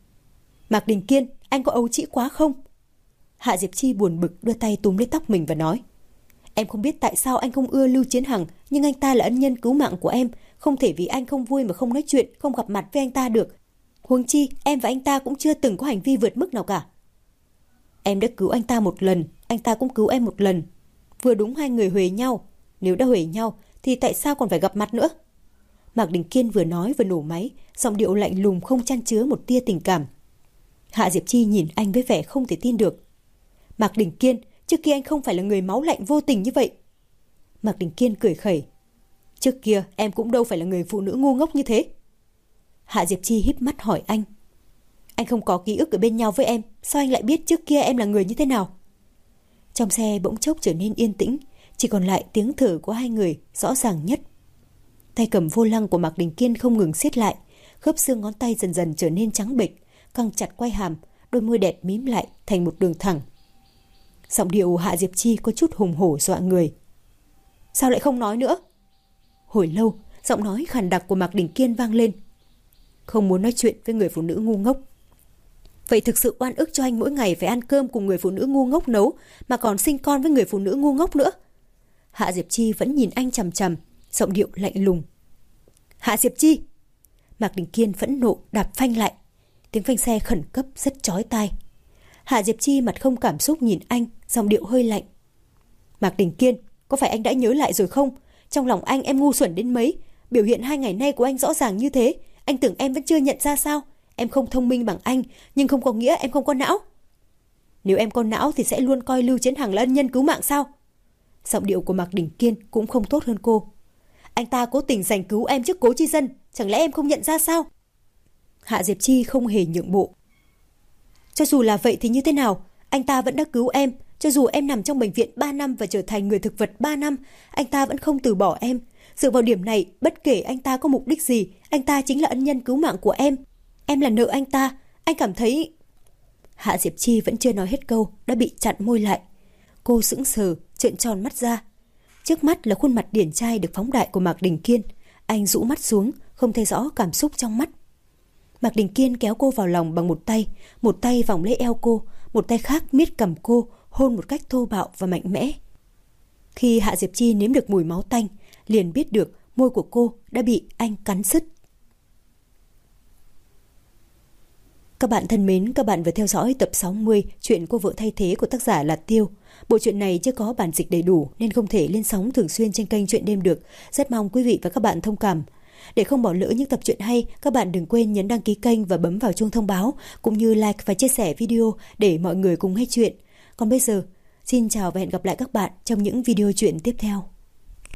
Mạc Đình Kiên, anh có ấu trĩ quá không? Hạ Diệp Chi buồn bực đưa tay túm lấy tóc mình và nói: Em không biết tại sao anh không ưa Lưu Chấn Hằng, nhưng anh ta là ân nhân cứu mạng của em, không thể vì anh không vui mà không nói chuyện, không gặp mặt với anh ta được. Huống chi em và anh ta cũng chưa từng có hành vi vượt mức nào cả. Em đã cứu anh ta một lần, anh ta cũng cứu em một lần. Vừa đúng hai người huề nhau. Nếu đã huề nhau thì tại sao còn phải gặp mặt nữa? Mạc Đình Kiên vừa nói vừa nổ máy, giọng điệu lạnh lùng không chan chứa một tia tình cảm. Hạ Diệp Chi nhìn anh với vẻ không thể tin được. Mạc Đình Kiên, trước kia anh không phải là người máu lạnh vô tình như vậy. Mạc Đình Kiên cười khẩy. Trước kia em cũng đâu phải là người phụ nữ ngu ngốc như thế. Hạ Diệp Chi híp mắt hỏi anh. Anh không có ký ức ở bên nhau với em, sao anh lại biết trước kia em là người như thế nào? Trong xe bỗng chốc trở nên yên tĩnh, chỉ còn lại tiếng thở của hai người rõ ràng nhất. Tay cầm vô lăng của Mạc Đình Kiên không ngừng siết lại, khớp xương ngón tay dần dần trở nên trắng bệch, căng chặt quai hàm, đôi môi đẹp mím lại thành một đường thẳng. Giọng điệu Hạ Diệp Chi có chút hùng hổ dọa người. Sao lại không nói nữa? Hồi lâu, giọng nói khàn đặc của Mạc Đình Kiên vang lên. Không muốn nói chuyện với người phụ nữ ngu ngốc. Vậy thực sự oan ức cho anh mỗi ngày phải ăn cơm cùng người phụ nữ ngu ngốc nấu, mà còn sinh con với người phụ nữ ngu ngốc nữa. Hạ Diệp Chi vẫn nhìn anh chằm chằm, giọng điệu lạnh lùng. Hạ Diệp Chi! Mạc Đình Kiên phẫn nộ đạp phanh lại. Tiếng phanh xe khẩn cấp rất chói tai. Hạ Diệp Chi mặt không cảm xúc nhìn anh, giọng điệu hơi lạnh. Mạc Đình Kiên, có phải anh đã nhớ lại rồi không? Trong lòng anh em ngu xuẩn đến mấy? Biểu hiện 2 ngày nay của anh rõ ràng như thế, anh tưởng em vẫn chưa nhận ra sao? Em không thông minh bằng anh, nhưng không có nghĩa em không có não. Nếu em có não thì sẽ luôn coi Lưu Chấn Hằng là ân nhân cứu mạng sao? Giọng điệu của Mạc Đình Kiên cũng không tốt hơn cô. Anh ta cố tình giành cứu em trước Cố Chi Dân, chẳng lẽ em không nhận ra sao? Hạ Diệp Chi không hề nhượng bộ. Cho dù là vậy thì như thế nào, anh ta vẫn đã cứu em. Cho dù em nằm trong bệnh viện 3 năm và trở thành người thực vật 3 năm, anh ta vẫn không từ bỏ em. Dựa vào điểm này, bất kể anh ta có mục đích gì, anh ta chính là ân nhân cứu mạng của em. Em là nợ anh ta, anh cảm thấy... Hạ Diệp Chi vẫn chưa nói hết câu, đã bị chặn môi lại. Cô sững sờ, trợn tròn mắt ra. Trước mắt là khuôn mặt điển trai được phóng đại của Mạc Đình Kiên. Anh rũ mắt xuống, không thấy rõ cảm xúc trong mắt. Mạc Đình Kiên kéo cô vào lòng bằng một tay vòng lấy eo cô, một tay khác miết cầm cô, hôn một cách thô bạo và mạnh mẽ. Khi Hạ Diệp Chi nếm được mùi máu tanh, liền biết được môi của cô đã bị anh cắn sứt. Các bạn thân mến, các bạn vừa theo dõi tập 60 chuyện Cô vợ thay thế của tác giả là Tiêu. Bộ truyện này chưa có bản dịch đầy đủ nên không thể lên sóng thường xuyên trên kênh Chuyện Đêm được. Rất mong quý vị và các bạn thông cảm. Để không bỏ lỡ những tập truyện hay, các bạn đừng quên nhấn đăng ký kênh và bấm vào chuông thông báo, cũng như like và chia sẻ video để mọi người cùng nghe chuyện. Còn bây giờ, xin chào và hẹn gặp lại các bạn trong những video chuyện tiếp theo.